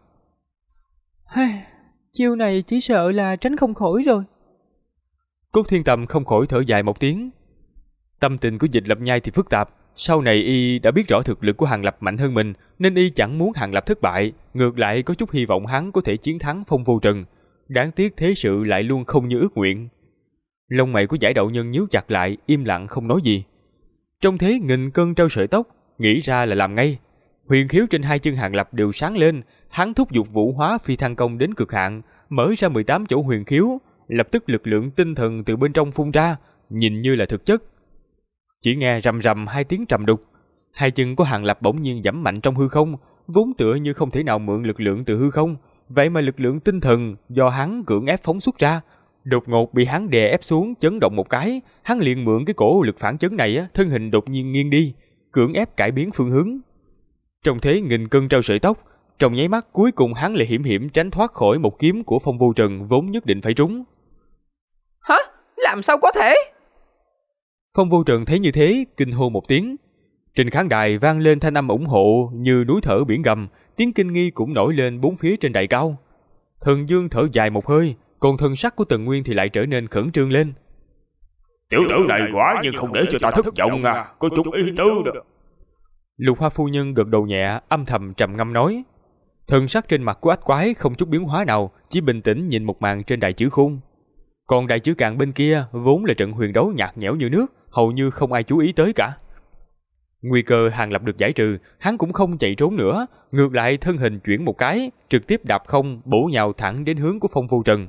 Speaker 3: Chiêu này chỉ sợ là tránh không khỏi rồi.
Speaker 1: Cốt Thiên Tầm không khỏi thở dài một tiếng. Tâm tình của Dịch Lập Nhai thì phức tạp. Sau này y đã biết rõ thực lực của Hàng Lập mạnh hơn mình, nên y chẳng muốn Hàng Lập thất bại, ngược lại có chút hy vọng hắn có thể chiến thắng Phong Vô Trần. Đáng tiếc thế sự lại luôn không như ước nguyện. Lông mày của Giải Đạo Nhân nhíu chặt lại, im lặng không nói gì. Trong thế nghìn cân treo sợi tóc, nghĩ ra là làm ngay. Huyền khiếu trên hai chân Hàng Lập đều sáng lên, hắn thúc giục vũ hóa phi thăng công đến cực hạn, mở ra 18 chỗ huyền khiếu, lập tức lực lượng tinh thần từ bên trong phun ra, nhìn như là thực chất. Chỉ nghe rầm rầm hai tiếng trầm đục, hai chân của Hàng Lập bỗng nhiên giẫm mạnh trong hư không, vốn tựa như không thể nào mượn lực lượng từ hư không, vậy mà lực lượng tinh thần do hắn cưỡng ép phóng xuất ra, đột ngột bị hắn đè ép xuống, chấn động một cái, hắn liền mượn cái cổ lực phản chấn này, thân hình đột nhiên nghiêng đi, cưỡng ép cải biến phương hướng. Trong thế nghìn cân treo sợi tóc, trong nháy mắt cuối cùng hắn lại hiểm hiểm tránh thoát khỏi một kiếm của Phong Vô Trần vốn nhất định phải trúng.
Speaker 3: Hả? Làm sao có thể?
Speaker 1: Phong Vô Trần thấy như thế, kinh hô một tiếng. Trên khán đài vang lên thanh âm ủng hộ như núi thở biển gầm, tiếng kinh nghi cũng nổi lên bốn phía trên đài cao. Thần Dương thở dài một hơi, còn thần sắc của Tần Nguyên thì lại trở nên khẩn trương lên.
Speaker 2: Tiểu tử này quả nhưng không để cho ta thất vọng à, có chút ý tứ đó.
Speaker 1: Lục Hoa phu nhân gật đầu nhẹ, âm thầm trầm ngâm nói. Thần sắc trên mặt của ách quái không chút biến hóa nào, chỉ bình tĩnh nhìn một màn trên đại chữ khung. Còn đại chữ cạn bên kia vốn là trận huyền đấu nhạt nhẽo như nước, hầu như không ai chú ý tới cả. Nguy cơ Hàng Lập được giải trừ, hắn cũng không chạy trốn nữa, ngược lại thân hình chuyển một cái, trực tiếp đạp không bổ nhào thẳng đến hướng của Phong Vô Trần.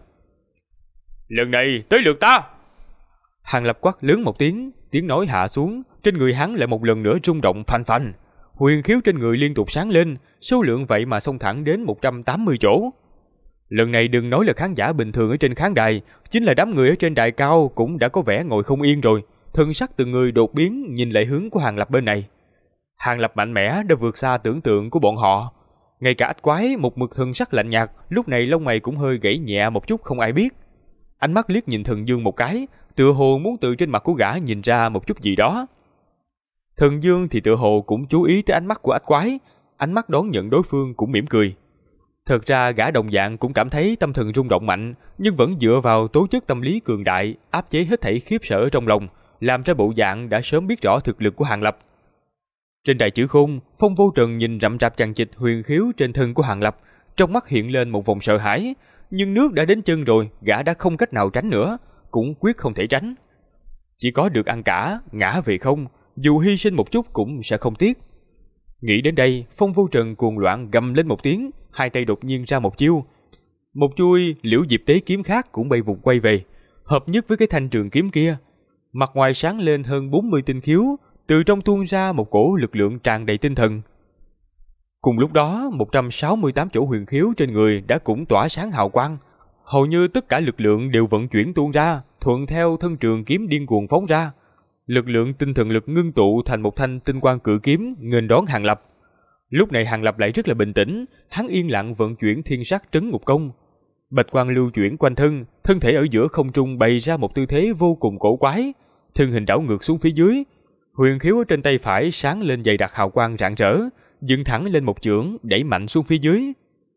Speaker 2: Lần này tới lượt ta!
Speaker 1: Hàng Lập quát lớn một tiếng, tiếng nói hạ xuống, trên người hắn lại một lần nữa rung động phanh phanh. Huyền khiếu trên người liên tục sáng lên, số lượng vậy mà xông thẳng đến 180 chỗ. Lần này đừng nói là khán giả bình thường ở trên khán đài, chính là đám người ở trên đài cao cũng đã có vẻ ngồi không yên rồi, thân sắc từng người đột biến nhìn lại hướng của Hàng Lập bên này. Hàng Lập mạnh mẽ đã vượt xa tưởng tượng của bọn họ. Ngay cả ách quái một mực thân sắc lạnh nhạt, lúc này lông mày cũng hơi gãy nhẹ một chút không ai biết. Ánh mắt liếc nhìn Thần Dương một cái, tựa hồ muốn từ trên mặt của gã nhìn ra một chút gì đó. Thần Dương thì tựa hồ cũng chú ý tới ánh mắt của ách quái, ánh mắt đón nhận đối phương cũng mỉm cười. Thật ra gã đồng dạng cũng cảm thấy tâm thần rung động mạnh, nhưng vẫn dựa vào tố chất tâm lý cường đại, áp chế hết thảy khiếp sợ trong lòng, làm ra bộ dạng đã sớm biết rõ thực lực của Hàng Lập. Trên đại chữ khung, Phong Vô Trần nhìn rậm rạp chằng chịt huyền khiếu trên thân của Hàng Lập, trong mắt hiện lên một vòng sợ hãi, nhưng nước đã đến chân rồi, gã đã không cách nào tránh nữa, cũng quyết không thể tránh. Chỉ có được ăn cả, ngã về không, dù hy sinh một chút cũng sẽ không tiếc. Nghĩ đến đây, Phong Vô Trần cuồng loạn gầm lên một tiếng, hai tay đột nhiên ra một chiêu. Một chuôi liễu diệp tế kiếm khác cũng bay vụt quay về, hợp nhất với cái thanh trường kiếm kia. Mặt ngoài sáng lên hơn 40 tinh khiếu, từ trong tuôn ra một cổ lực lượng tràn đầy tinh thần. Cùng lúc đó, 168 chỗ huyền khiếu trên người đã cũng tỏa sáng hào quang. Hầu như tất cả lực lượng đều vận chuyển tuôn ra, thuận theo thân trường kiếm điên cuồng phóng ra. Lực lượng tinh thần lực ngưng tụ thành một thanh tinh quang cự kiếm nghênh đón Hàng Lập. Lúc này Hàng Lập lại rất là bình tĩnh, hắn yên lặng vận chuyển thiên sát trấn ngục công. Bạch quang lưu chuyển quanh thân, thân thể ở giữa không trung bày ra một tư thế vô cùng cổ quái, thân hình đảo ngược xuống phía dưới. Huyền khiếu ở trên tay phải sáng lên dày đặc hào quang rạng rỡ, dựng thẳng lên một chưởng đẩy mạnh xuống phía dưới.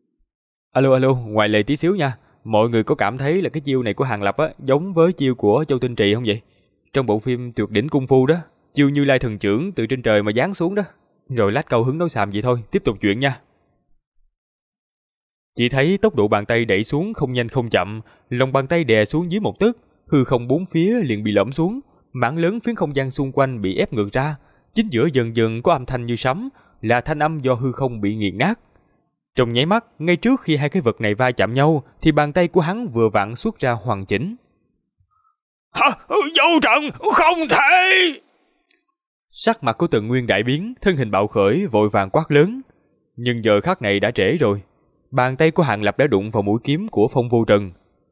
Speaker 1: Alo, ngoài lề tí xíu nha. Mọi người có cảm thấy là cái chiêu này của Hàng Lập á giống với chiêu của Châu Tinh Trì không vậy? Trong bộ phim Tuyệt đỉnh cung phu đó, chiêu Như Lai thần chưởng từ trên trời mà giáng xuống đó. Rồi lát câu hứng nói xàm vậy thôi, tiếp tục chuyện nha. Chỉ thấy tốc độ bàn tay đẩy xuống không nhanh không chậm, lòng bàn tay đè xuống dưới một tấc, hư không bốn phía liền bị lõm xuống, mảng lớn phiến không gian xung quanh bị ép ngược ra, chính giữa dần dần có âm thanh như sấm, là thanh âm do hư không bị nghiền nát. Trong nháy mắt, ngay trước khi hai cái vật này va chạm nhau, thì bàn tay của hắn vừa vặn xuất ra hoàn chỉnh.
Speaker 2: Hả? Vô Trần, không thể!
Speaker 1: Sắc mặt của Tần Nguyên đại biến, thân hình bạo khởi vội vàng quát lớn. Nhưng giờ khắc này đã trễ rồi. Bàn tay của Hàng Lập đã đụng vào mũi kiếm của Phong Vô Trần.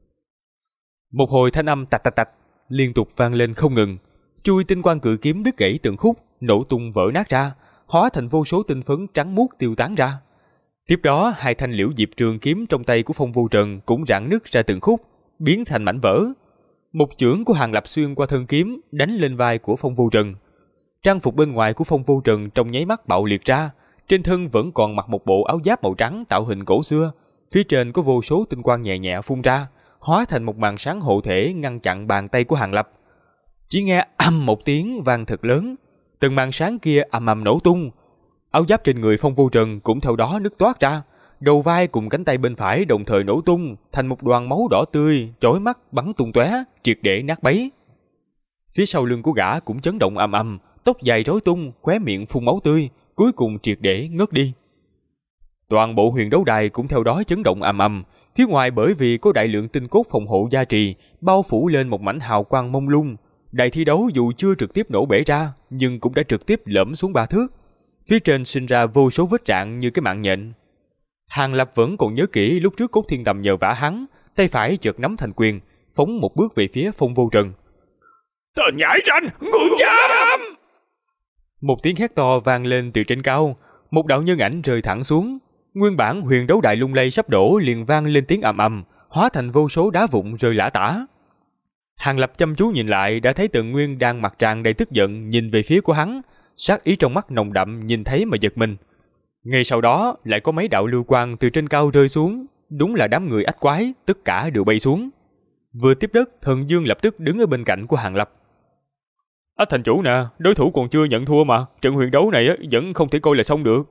Speaker 1: Một hồi thanh âm tạch tạch tạch liên tục vang lên không ngừng. Chui tinh quang cự kiếm đứt gãy từng khúc, nổ tung vỡ nát ra, hóa thành vô số tinh phấn trắng muốt tiêu tán ra. Tiếp đó, hai thanh liễu diệp trường kiếm trong tay của Phong Vô Trần cũng rạn nứt ra từng khúc, biến thành mảnh vỡ. Một chưởng của Hàng Lập xuyên qua thân kiếm, đánh lên vai của Phong Vô Trần. Trang phục bên ngoài của Phong Vô Trần trong nháy mắt bạo liệt ra, trên thân vẫn còn mặc một bộ áo giáp màu trắng tạo hình cổ xưa, phía trên có vô số tinh quang nhẹ nhẹ phun ra, hóa thành một màn sáng hộ thể ngăn chặn bàn tay của Hàng Lập. Chỉ nghe ầm một tiếng vang thật lớn, từng màn sáng kia ầm ầm nổ tung. Áo giáp trên người Phong Vô Trần cũng theo đó nứt toát ra, đầu vai cùng cánh tay bên phải đồng thời nổ tung thành một đoàn máu đỏ tươi, chói mắt bắn tung tóe, triệt để nát bấy. Phía sau lưng của gã cũng chấn động ầm ầm, tóc dài rối tung, khóe miệng phun máu tươi, cuối cùng triệt để ngất đi. Toàn bộ huyền đấu đài cũng theo đó chấn động ầm ầm, phía ngoài bởi vì có đại lượng tinh cốt phòng hộ gia trì, bao phủ lên một mảnh hào quang mông lung. Đài thi đấu dù chưa trực tiếp nổ bể ra, nhưng cũng đã trực tiếp lõm xuống 3 thước. Phía trên sinh ra vô số vết rạn như cái mạng nhện. Hàng Lập vẫn còn nhớ kỹ lúc trước Cốt Thiên Tầm nhờ vả hắn, tay phải chợt nắm thành quyền, phóng một bước về phía Phong Vô Trần.
Speaker 2: Tên nhãi ranh, ngươi dám!
Speaker 1: Một tiếng hét to vang lên từ trên cao, một đạo nhân ảnh rơi thẳng xuống. Nguyên bản huyền đấu đại lung lay sắp đổ liền vang lên tiếng ầm ầm, hóa thành vô số đá vụn rơi lả tả. Hàng Lập chăm chú nhìn lại đã thấy Tần Nguyên đang mặt tràn đầy tức giận nhìn về phía của hắn, sát ý trong mắt nồng đậm nhìn thấy mà giật mình. Ngay sau đó lại có mấy đạo lưu quang từ trên cao rơi xuống, đúng là đám người ách quái, tất cả đều bay xuống. Vừa tiếp đất, Thần Dương lập tức đứng ở bên cạnh của Hàng Lập.
Speaker 2: Thành chủ nè, đối thủ còn chưa nhận thua mà, trận huyền đấu này vẫn không thể coi là xong được.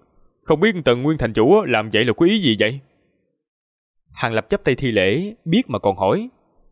Speaker 1: Không biết Tần Nguyên thành chủ làm vậy là có ý gì vậy? Hàng Lập chắp tay thi lễ, biết mà còn hỏi.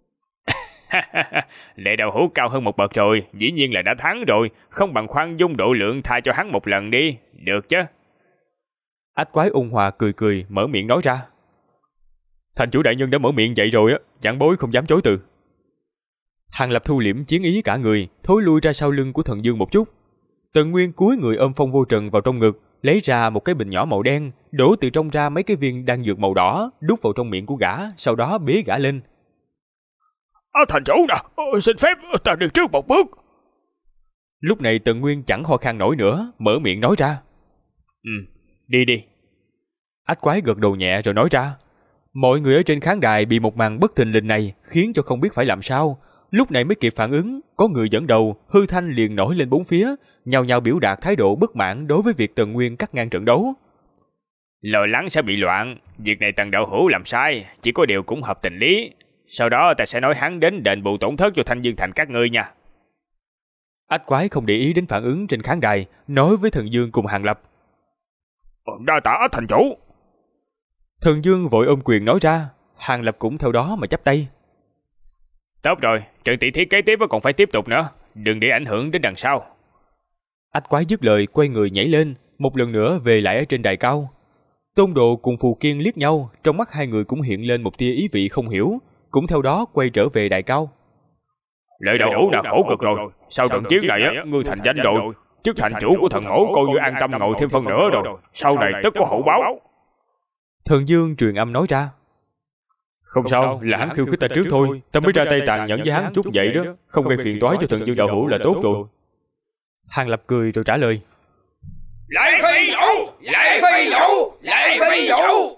Speaker 2: Lệ Đạo Hữu cao hơn một bậc rồi, dĩ nhiên là đã thắng rồi, không bằng khoan dung độ lượng tha cho hắn một lần đi, được chứ?
Speaker 1: Ách Quái ôn hòa cười cười, mở miệng nói ra. Thành chủ đại nhân đã mở miệng vậy rồi, giảng bối không dám chối từ. Hàng Lập thu liễm chiến ý cả người, thối lui ra sau lưng của Thần Dương một chút. Tần Nguyên cúi người ôm Phong Vô Trần vào trong ngực, lấy ra một cái bình nhỏ màu đen, đổ từ trong ra mấy cái viên đan dược màu đỏ, đút vào trong miệng của gã, sau đó bế gã lên.
Speaker 2: Thành chủ nè, xin phép ta đi trước một bước.
Speaker 1: Lúc này Tần Nguyên chẳng ho khan nổi nữa, mở miệng nói ra.
Speaker 2: Đi đi.
Speaker 1: Ách Quái gật đầu nhẹ rồi nói ra. Mọi người ở trên khán đài bị một màn bất thình lình này khiến cho không biết phải làm sao. Lúc này mới kịp phản ứng, có người dẫn đầu, hư thanh liền nổi lên bốn phía, nhao nhao biểu đạt thái độ bất mãn đối với việc Tần Nguyên cắt ngang trận đấu.
Speaker 2: Lo lắng sẽ bị loạn, việc này Tần đạo hữu làm sai, chỉ có điều cũng hợp tình lý. Sau đó ta sẽ nói hắn đến đền bù tổn thất cho Thanh Dương Thành các ngươi nha.
Speaker 1: Ách Quái không để ý đến phản ứng trên khán đài, nói với Thần Dương cùng Hàng Lập.
Speaker 2: Đa tạ thành chủ.
Speaker 1: Thần Dương vội ôm quyền nói ra, Hàng Lập cũng theo đó mà chắp tay.
Speaker 2: Tốt rồi, trận tỷ thí kế tiếp còn phải tiếp tục nữa, đừng để ảnh hưởng đến đằng sau.
Speaker 1: Ách Quái dứt lời quay người nhảy lên, một lần nữa về lại ở trên đài cao. Tôn Độ cùng Phù Kiên liếc nhau, trong mắt hai người cũng hiện lên một tia ý vị không hiểu, cũng theo đó quay trở về đài cao.
Speaker 2: Lệ Đạo Hữu đã khổ cực rồi, sau trận chiến này ngươi thành danh rồi, chức thành chủ của thần mẫu coi như an tâm ngồi thêm phân nữa rồi, sau này tất có hậu báo.
Speaker 1: Thần Dương truyền âm nói ra. Không sao, là hắn khiêu khích ta trước thôi, ta mới ra tay tàn nhẫn với hắn chút vậy đó, không gây phiền toái cho Thần Dương đạo hữu là tốt rồi. Hàng Lập cười rồi trả lời.
Speaker 4: Lại phi vũ, lại phi vũ, lại phi vũ.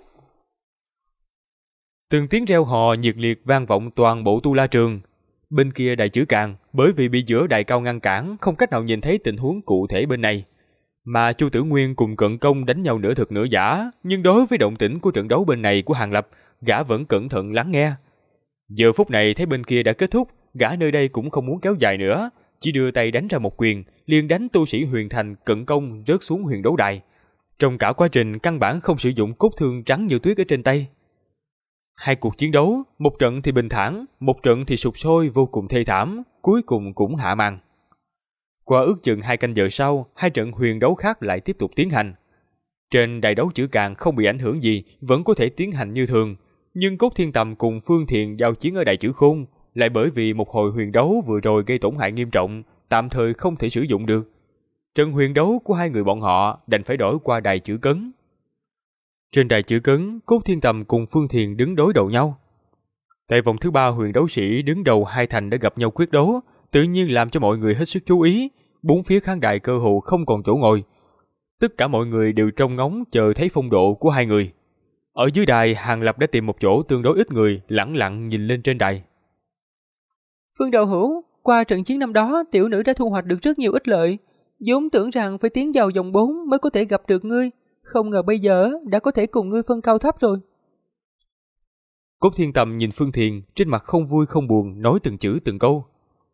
Speaker 1: Từng tiếng reo hò nhiệt liệt vang vọng toàn bộ Tu La Trường. Bên kia đài chữ Càng, bởi vì bị giữa đài cao ngăn cản, không cách nào nhìn thấy tình huống cụ thể bên này. Mà Chu Tử Nguyên cùng Cận Công đánh nhau nửa thực nửa giả, nhưng đối với động tĩnh của trận đấu bên này của Hàng Lập, gã vẫn cẩn thận lắng nghe. Giờ phút này thấy bên kia đã kết thúc, gã nơi đây cũng không muốn kéo dài nữa, chỉ đưa tay đánh ra một quyền, liền đánh tu sĩ Huyền Thành Cận Công rớt xuống huyền đấu đài. Trong cả quá trình căn bản không sử dụng cốt thương trắng như tuyết ở trên tay. Hai cuộc chiến đấu, một trận thì bình thản, một trận thì sục sôi vô cùng thê thảm, cuối cùng cũng hạ màn. Qua ước chừng 2 canh giờ sau, hai trận huyền đấu khác lại tiếp tục tiến hành. Trên đài đấu chữ Càng không bị ảnh hưởng gì, vẫn có thể tiến hành như thường, nhưng Cốt Thiên Tầm cùng Phương Thiện giao chiến ở đài chữ Khôn, lại bởi vì một hồi huyền đấu vừa rồi gây tổn hại nghiêm trọng, tạm thời không thể sử dụng được. Trận huyền đấu của hai người bọn họ đành phải đổi qua đài chữ Cấn. Trên đài chữ Cấn, Cốt Thiên Tầm cùng Phương Thiện đứng đối đầu nhau. Tại vòng thứ 3 huyền đấu sĩ đứng đầu hai thành đã gặp nhau quyết đấu, tự nhiên làm cho mọi người hết sức chú ý, bốn phía khán đài cơ hồ không còn chỗ ngồi. Tất cả mọi người đều trông ngóng chờ thấy phong độ của hai người. Ở dưới đài, Hàng Lập đã tìm một chỗ tương đối ít người, lẳng lặng nhìn lên trên đài.
Speaker 3: Phương đạo hữu, qua trận chiến năm đó, tiểu nữ đã thu hoạch được rất nhiều ích lợi. Vốn tưởng rằng phải tiến vào vòng 4 mới có thể gặp được ngươi, không ngờ bây giờ đã có thể cùng ngươi phân cao thấp rồi.
Speaker 1: Cốt Thiên Tầm nhìn Phương Thiền, trên mặt không vui không buồn, nói từng chữ từng câu.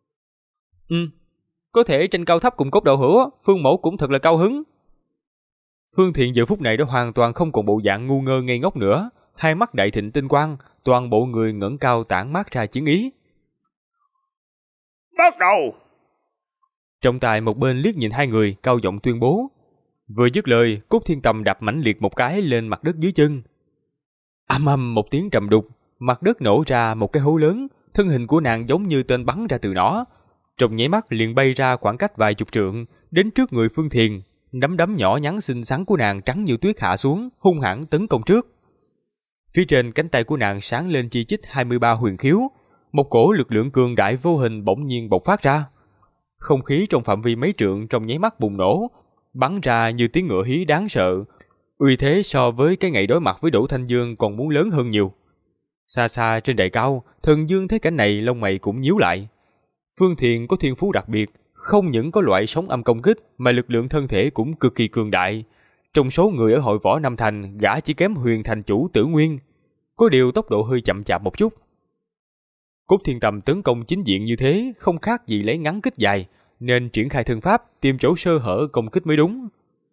Speaker 1: Có thể tranh cao thấp cùng Cốt đạo hữu, Phương mẫu cũng thật là cao hứng. Phương Thiện giờ phút này đã hoàn toàn không còn bộ dạng ngu ngơ ngây ngốc nữa, hai mắt đại thịnh tinh quang, toàn bộ người ngẩng cao tản mát ra chiến ý.
Speaker 2: Bắt đầu!
Speaker 1: Trọng tài một bên liếc nhìn hai người, cao giọng tuyên bố. Vừa dứt lời, Cốt Thiên Tầm đạp mãnh liệt một cái lên mặt đất dưới chân. Ầm ầm một tiếng trầm đục, mặt đất nổ ra một cái hố lớn, thân hình của nàng giống như tên bắn ra từ nó. Trong nháy mắt liền bay ra khoảng cách vài chục trượng, đến trước người Phương Thiền. Nắm đấm nhỏ nhắn xinh xắn của nàng trắng như tuyết hạ xuống, hung hãn tấn công trước. Phía trên cánh tay của nàng sáng lên chi chít 23 huyền khiếu, một cổ lực lượng cường đại vô hình bỗng nhiên bộc phát ra. Không khí trong phạm vi mấy trượng trong nháy mắt bùng nổ, bắn ra như tiếng ngựa hí đáng sợ. Uy thế so với cái ngày đối mặt với Đỗ Thanh Dương còn muốn lớn hơn nhiều. Xa xa trên đài cao, Thần Dương thấy cảnh này lông mày cũng nhíu lại. Phương Thiền có thiên phú đặc biệt, không những có loại sóng âm công kích mà lực lượng thân thể cũng cực kỳ cường đại. Trong số người ở hội võ Nam Thành, gã chỉ kém Huyền Thành chủ Tử Nguyên. Có điều tốc độ hơi chậm chạp một chút. Cốt Thiên Tầm tấn công chính diện như thế không khác gì lấy ngắn kích dài, nên triển khai thân pháp tìm chỗ sơ hở công kích mới đúng.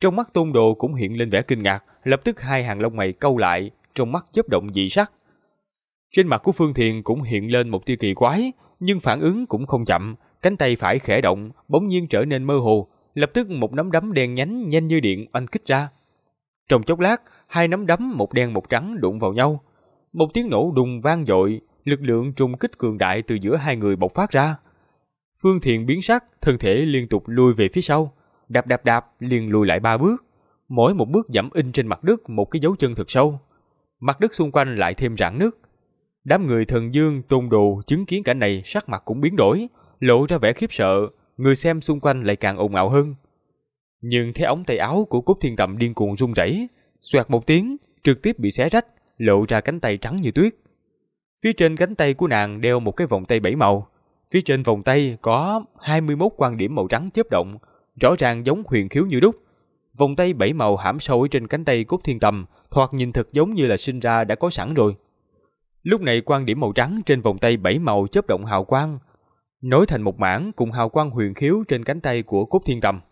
Speaker 1: Trong mắt Tôn Đồ cũng hiện lên vẻ kinh ngạc, lập tức hai hàng lông mày cau lại, trong mắt chớp động dị sắc. Trên mặt của Phương Thiền cũng hiện lên một tia kỳ quái, nhưng phản ứng cũng không chậm, cánh tay phải khẽ động, bỗng nhiên trở nên mơ hồ, lập tức một nắm đấm đen nhánh nhanh như điện oanh kích ra. Trong chốc lát, hai nắm đấm một đen một trắng đụng vào nhau. Một tiếng nổ đùng vang dội, lực lượng trùng kích cường đại từ giữa hai người bộc phát ra. Phương Thiền biến sắc, thân thể liên tục lùi về phía sau, đạp liền lùi lại 3 bước, mỗi một bước dẫm in trên mặt đất một cái dấu chân thật sâu. Mặt đất xung quanh lại thêm rạn nứt. Đám người Thần Dương, Tôn Đồ chứng kiến cảnh này sắc mặt cũng biến đổi, lộ ra vẻ khiếp sợ, người xem xung quanh lại càng ồn ào hơn. Nhưng thấy ống tay áo của Cốt Thiên Tầm điên cuồng rung rẩy, xoẹt một tiếng, trực tiếp bị xé rách, lộ ra cánh tay trắng như tuyết. Phía trên cánh tay của nàng đeo một cái vòng tay 7 màu, phía trên vòng tay có 21 quan điểm màu trắng chớp động, rõ ràng giống huyền khiếu như đúc. Vòng tay 7 màu hãm sâu ở trên cánh tay Cốt Thiên Tầm, thoạt nhìn thật giống như là sinh ra đã có sẵn rồi. Lúc này quan điểm màu trắng trên vòng tay 7 màu chớp động hào quang, nối thành một mảng cùng hào quang huyền khiếu trên cánh tay của Cốt Thiên Tầm.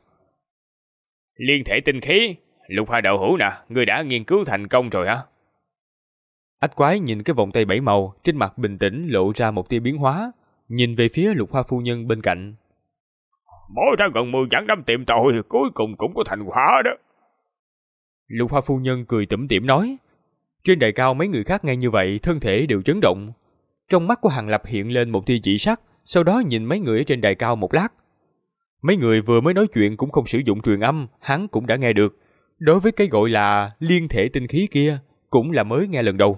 Speaker 2: Liên thể tinh khí, Lục Hoa đạo hữu nè, ngươi đã nghiên cứu thành công rồi hả?
Speaker 1: Ách Quái nhìn cái vòng tay 7 màu, trên mặt bình tĩnh lộ ra một tia biến hóa, nhìn về phía Lục Hoa phu nhân bên cạnh.
Speaker 2: Mỗi ra gần 10 vạn năm tìm tòi, cuối cùng cũng có thành quả đó.
Speaker 1: Lục Hoa phu nhân cười tủm tỉm nói. Trên đài cao mấy người khác nghe như vậy, thân thể đều chấn động. Trong mắt của Hàng Lập hiện lên một tia chỉ sắc, sau đó nhìn mấy người ở trên đài cao một lát. Mấy người vừa mới nói chuyện cũng không sử dụng truyền âm, hắn cũng đã nghe được. Đối với cái gọi là liên thể tinh khí kia, cũng là mới nghe lần đầu.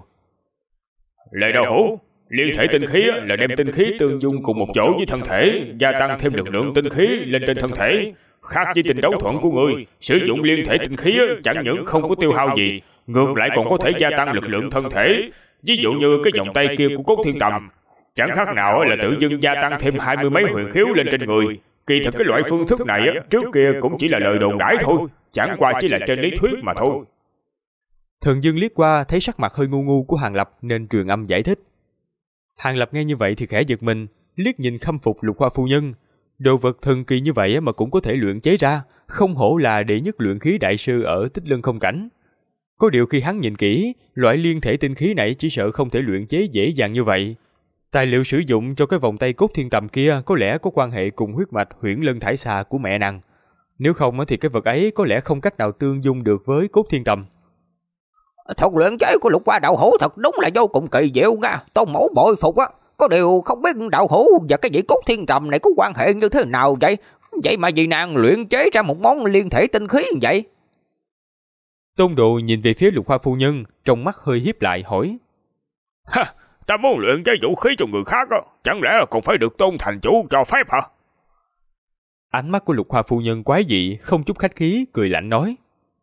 Speaker 2: Lệ đạo hữu, liên thể tinh khí là đem tinh khí tương dung cùng một chỗ với thân thể, gia tăng thêm lực lượng tinh khí lên trên thân thể. Khác với tình đấu thuận của ngươi, sử dụng liên thể tinh khí chẳng những không có tiêu hao gì, ngược lại còn có thể gia tăng lực lượng thân thể. Ví dụ như cái vòng tay kia của Cốt Thiên Tầm, chẳng khác nào là tự dưng gia tăng thêm 20 mấy huyền khiếu lên trên người. Kỳ thực cái loại phương thức này trước kia cũng chỉ là lời đồn đãi thôi, chẳng qua chỉ là trên lý thuyết mà thôi.
Speaker 1: Thần Dương liếc qua thấy sắc mặt hơi ngu ngu của Hàng Lập nên truyền âm giải thích. Hàng Lập nghe như vậy thì khẽ giật mình, liếc nhìn khâm phục Lục Hoa phu nhân. Đồ vật thần kỳ như vậy mà cũng có thể luyện chế ra, không hổ là đệ nhất luyện khí đại sư ở Tích Lân Không Cảnh. Có điều khi hắn nhìn kỹ, loại liên thể tinh khí này chỉ sợ không thể luyện chế dễ dàng như vậy. Tài liệu sử dụng cho cái vòng tay Cốt Thiên Tầm kia có lẽ có quan hệ cùng huyết mạch Huyễn Lân Thải Xà của mẹ nàng. Nếu không thì cái vật ấy có lẽ không cách nào tương dung được với Cốt Thiên Tầm.
Speaker 5: Thuật luyện chế của Lục Hoa đạo hữu thật đúng là vô cùng kỳ diệu nha, Tôn mẫu bội phục á. Có điều không biết đạo hữu và cái vị Cốt Thiên Tầm này có quan hệ như thế nào vậy? Vậy mà vì nàng luyện chế ra một món liên thể tinh khí như vậy?
Speaker 1: Tôn Độ nhìn về phía Lục Hoa phu nhân, trong mắt hơi híp lại hỏi.
Speaker 2: Ha, ta muốn luyện chế vũ khí cho người khác á, chẳng lẽ còn phải được Tôn thành chủ cho phép hả?
Speaker 1: Ánh mắt của Lục Hoa phu nhân quái dị, không chút khách khí, cười lạnh nói.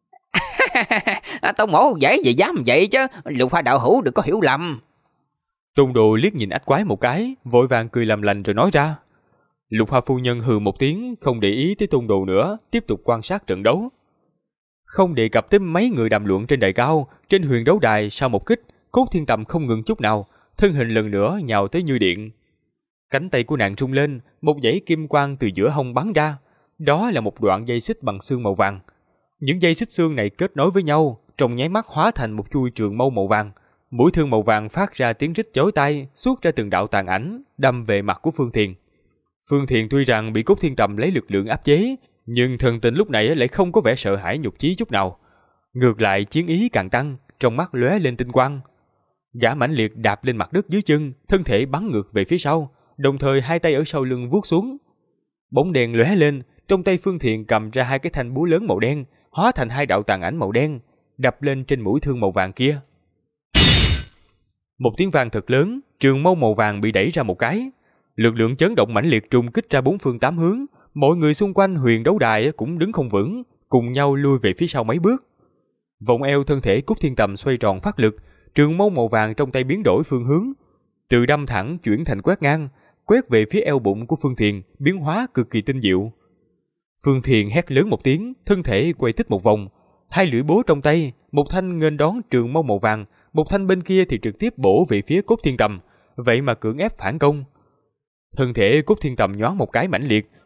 Speaker 5: Tôn mẫu dễ gì dám vậy chứ, Lục Hoa đạo hữu đừng có hiểu lầm.
Speaker 1: Tôn Đồ liếc nhìn Ách Quái một cái, vội vàng cười làm lành rồi nói ra. Lục Hoa phu nhân hừ một tiếng, không để ý tới Tôn Đồ nữa, tiếp tục quan sát trận đấu. Không đề cập tới mấy người đàm luận trên đài cao, trên huyền đấu đài sau một kích, Cốt Thiên Tầm không ngừng chút nào, thân hình lần nữa nhào tới như điện. Cánh tay của nàng rung lên, một dãy kim quang từ giữa hông bắn ra, đó là một đoạn dây xích bằng xương màu vàng. Những dây xích xương này kết nối với nhau, trong nháy mắt hóa thành một chuôi trường mâu màu vàng. Mũi thương màu vàng phát ra tiếng rít chói tai, xuất ra từng đạo tàn ảnh, đâm về mặt của Phương Thiền. Phương Thiền tuy rằng bị Cốt Thiên Tầm lấy lực lượng áp chế, nhưng thần tình lúc này lại không có vẻ sợ hãi nhục chí chút nào. Ngược lại chiến ý càng tăng, trong mắt lóe lên tinh quang. Gã mãnh liệt đạp lên mặt đất dưới chân, thân thể bắn ngược về phía sau, đồng thời hai tay ở sau lưng vuốt xuống. Bóng đèn lóe lên, trong tay Phương Thiền cầm ra hai cái thanh búa lớn màu đen, hóa thành hai đạo tàn ảnh màu đen, đập lên trên mũi thương màu vàng kia. Một tiếng vang thật lớn, trường mâu màu vàng bị đẩy ra một cái. Lực lượng chấn động mãnh liệt trùng kích ra bốn phương tám hướng, mọi người xung quanh huyền đấu đài cũng đứng không vững, cùng nhau lui về phía sau mấy bước. Vòng eo thân thể Cốt Thiên Tầm xoay tròn phát lực, trường mâu màu vàng trong tay biến đổi phương hướng, từ đâm thẳng chuyển thành quét ngang, quét về phía eo bụng của Phương Thiền, biến hóa cực kỳ tinh diệu. Phương Thiền hét lớn một tiếng, thân thể quay tích một vòng, hai lưỡi búa trong tay, một thanh nghênh đón trường mâu màu vàng, một thanh bên kia thì trực tiếp bổ về phía Cốt Thiên Tầm, vậy mà cưỡng ép phản công. Thân thể Cốt Thiên Tầm nhoáng một cái mãnh liệt,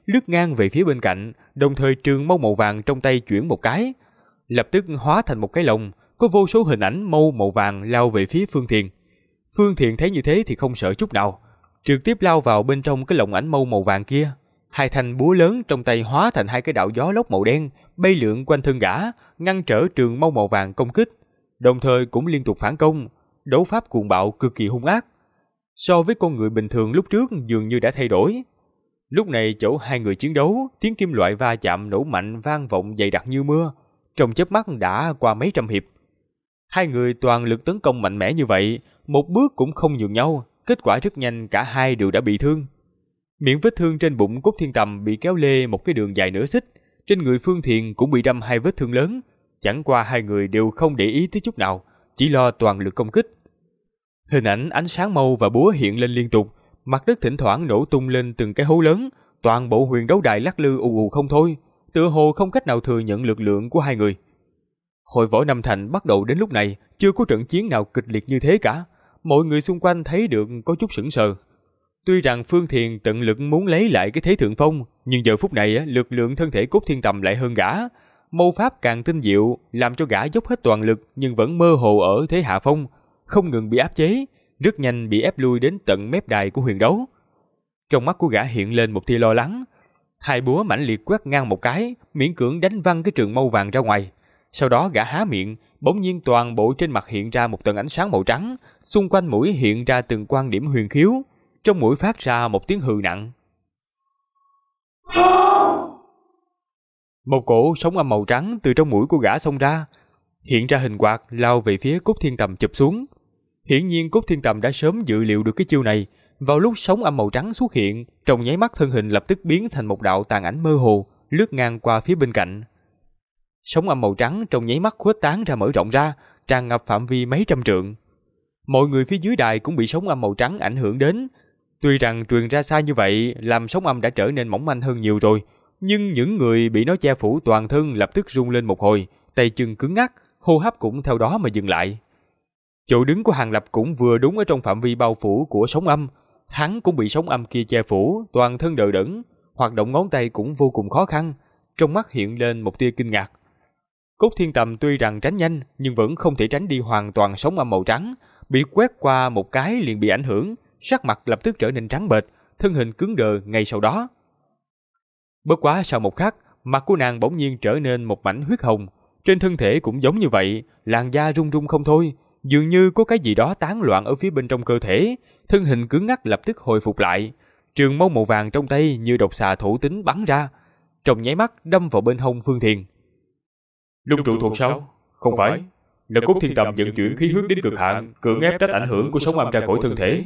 Speaker 1: lướt ngang về phía bên cạnh, đồng thời trường mâu màu vàng trong tay chuyển một cái, lập tức hóa thành một cái lồng, có vô số hình ảnh mâu màu vàng lao về phía Phương Thiền. Phương Thiền thấy như thế thì không sợ chút nào, trực tiếp lao vào bên trong cái lồng ảnh mâu màu vàng kia. Hai thanh búa lớn trong tay hóa thành hai cái đạo gió lốc màu đen, bay lượn quanh thân gã, ngăn trở trường mâu màu vàng công kích, đồng thời cũng liên tục phản công, đấu pháp cuồng bạo cực kỳ hung ác. So với con người bình thường lúc trước dường như đã thay đổi. Lúc này chỗ hai người chiến đấu, tiếng kim loại va chạm nổ mạnh vang vọng dày đặc như mưa, trong chớp mắt đã qua mấy trăm hiệp. Hai người toàn lực tấn công mạnh mẽ như vậy, một bước cũng không nhường nhau, kết quả rất nhanh cả hai đều đã bị thương. Miệng vết thương trên bụng Cốt Thiên Tầm bị kéo lê một cái đường dài nửa xích, trên người Phương Thiền cũng bị đâm hai vết thương lớn, chẳng qua hai người đều không để ý tới chút nào, chỉ lo toàn lực công kích. Hình ảnh ánh sáng mâu và búa hiện lên liên tục, mặt đất thỉnh thoảng nổ tung lên từng cái hố lớn, toàn bộ huyền đấu đài lắc lư ù ù không thôi, tựa hồ không cách nào thừa nhận lực lượng của hai người. Hội võ Nam Thành bắt đầu đến lúc này chưa có trận chiến nào kịch liệt như thế cả, mọi người xung quanh thấy được có chút sững sờ. Tuy rằng Phương Thiền tận lực muốn lấy lại cái thế thượng phong, nhưng giờ phút này lực lượng thân thể Cốt Thiên Tầm lại hơn gã, mâu pháp càng tinh diệu, làm cho gã dốc hết toàn lực nhưng vẫn mơ hồ ở thế hạ phong, không ngừng bị áp chế, rất nhanh bị ép lui đến tận mép đài của huyền đấu. Trong mắt của gã hiện lên một tia lo lắng, hai búa mãnh liệt quét ngang một cái, miễn cưỡng đánh văng cái trường mâu vàng ra ngoài. Sau đó gã há miệng, bỗng nhiên toàn bộ trên mặt hiện ra một tầng ánh sáng màu trắng, xung quanh mũi hiện ra từng quan điểm huyền khiếu, trong mũi phát ra một tiếng hừ nặng. Một cổ sóng âm màu trắng từ trong mũi của gã xông ra, hiện ra hình quạt lao về phía Cốt Thiên Tầm chụp xuống. Hiển nhiên Cốt Thiên Tầm đã sớm dự liệu được cái chiêu này, vào lúc sóng âm màu trắng xuất hiện, trong nháy mắt thân hình lập tức biến thành một đạo tàn ảnh mơ hồ, lướt ngang qua phía bên cạnh. Sóng âm màu trắng trong nháy mắt khuếch tán ra mở rộng ra, tràn ngập phạm vi mấy trăm trượng. Mọi người phía dưới đài cũng bị sóng âm màu trắng ảnh hưởng đến. Tuy rằng truyền ra xa như vậy, làm sóng âm đã trở nên mỏng manh hơn nhiều rồi, nhưng những người bị nó che phủ toàn thân lập tức run lên một hồi, tay chân cứng ngắc, hô hấp cũng theo đó mà dừng lại. Chỗ đứng của Hàng Lập cũng vừa đúng ở trong phạm vi bao phủ của sóng âm, hắn cũng bị sóng âm kia che phủ, toàn thân đờ đẫn, hoạt động ngón tay cũng vô cùng khó khăn, trong mắt hiện lên một tia kinh ngạc. Cốt Thiên Tầm tuy rằng tránh nhanh, nhưng vẫn không thể tránh đi hoàn toàn sóng âm màu trắng, bị quét qua một cái liền bị ảnh hưởng, sắc mặt lập tức trở nên trắng bệch, thân hình cứng đờ ngay sau đó. Bất quá sau một khắc, mặt của nàng bỗng nhiên trở nên một mảnh huyết hồng, trên thân thể cũng giống như vậy, làn da run run không thôi, dường như có cái gì đó tán loạn ở phía bên trong cơ thể, thân hình cứng ngắc lập tức hồi phục lại, trường mâu màu vàng trong tay như độc xà thổ tính bắn ra, trong nháy mắt đâm vào bên hông Phương Thiền.
Speaker 2: Lung trụ thuật sao? Không phải, là Cốt Thiên Tầm vận chuyển khí huyết đến cực hạn, cưỡng ép trách ảnh hưởng của sóng âm ra khỏi thân thể.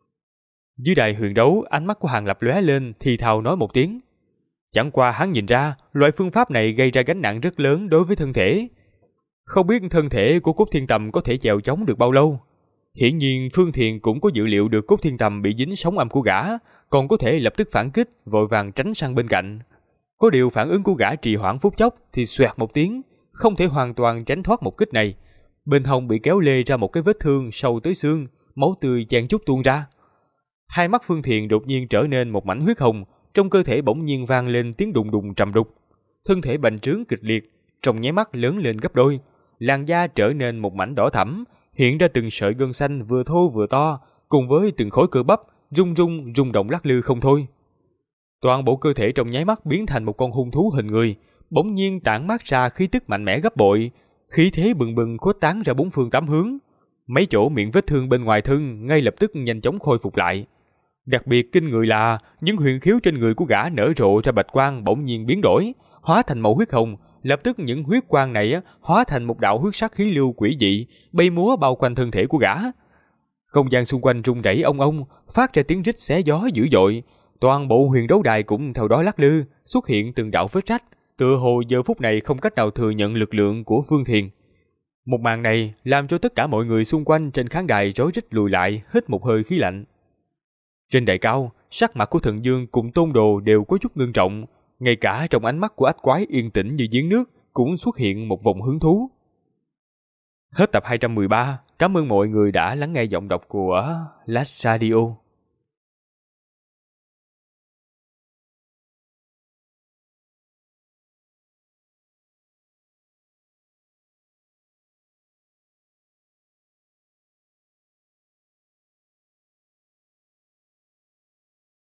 Speaker 1: Dưới đài huyền đấu, ánh mắt của Hàng Lập lóe lên, thì thào nói một tiếng. Chẳng qua hắn nhìn ra, loại phương pháp này gây ra gánh nặng rất lớn đối với thân thể. Không biết thân thể của Cốt Thiên Tầm có thể chèo chống được bao lâu. Hiển nhiên Phương Thiền cũng có dự liệu được Cốt Thiên Tầm bị dính sóng âm của gã, còn có thể lập tức phản kích, vội vàng tránh sang bên cạnh. Có điều phản ứng của gã trì hoãn phút chốc thì xoẹt một tiếng, không thể hoàn toàn tránh thoát một kích này. Bên hông bị kéo lê ra một cái vết thương sâu tới xương, máu tươi chen chúc tuôn ra. Hai mắt Phương Thiền đột nhiên trở nên một mảnh huyết hồng, trong cơ thể bỗng nhiên vang lên tiếng đùng đùng trầm đục. Thân thể bành trướng kịch liệt, trong nháy mắt lớn lên gấp đôi, làn da trở nên một mảnh đỏ thẫm, hiện ra từng sợi gân xanh vừa thô vừa to, cùng với từng khối cơ bắp rung động lắc lư không thôi. Toàn bộ cơ thể trong nháy mắt biến thành một con hung thú hình người, bỗng nhiên tản mát ra khí tức mạnh mẽ gấp bội, khí thế bừng bừng khuếch tán ra bốn phương tám hướng. Mấy chỗ miệng vết thương bên ngoài thân ngay lập tức nhanh chóng khôi phục lại. Đặc biệt kinh người là những huyền khiếu trên người của gã nở rộ ra bạch quang bỗng nhiên biến đổi, hóa thành màu huyết hồng. Lập tức những huyết quang này hóa thành một đạo huyết sắc khí lưu quỷ dị, bay múa bao quanh thân thể của gã. Không gian xung quanh rung rẩy ong ong, phát ra tiếng rít xé gió dữ dội. Toàn bộ huyền đấu đài cũng theo đó lắc lư, xuất hiện từng đạo vết rách, tựa hồ giờ phút này không cách nào thừa nhận lực lượng của Phương Thiền. Một màn này làm cho tất cả mọi người xung quanh trên khán đài rối rít lùi lại, hít một hơi khí lạnh. Trên đài cao, sắc mặt của Thần Dương cùng Tôn Đồ đều có chút ngưng trọng, ngay cả trong ánh mắt của ách quái yên tĩnh như giếng nước cũng xuất hiện một vòng hứng thú. Hết tập 213, cảm ơn mọi người đã lắng nghe giọng đọc của Last Radio.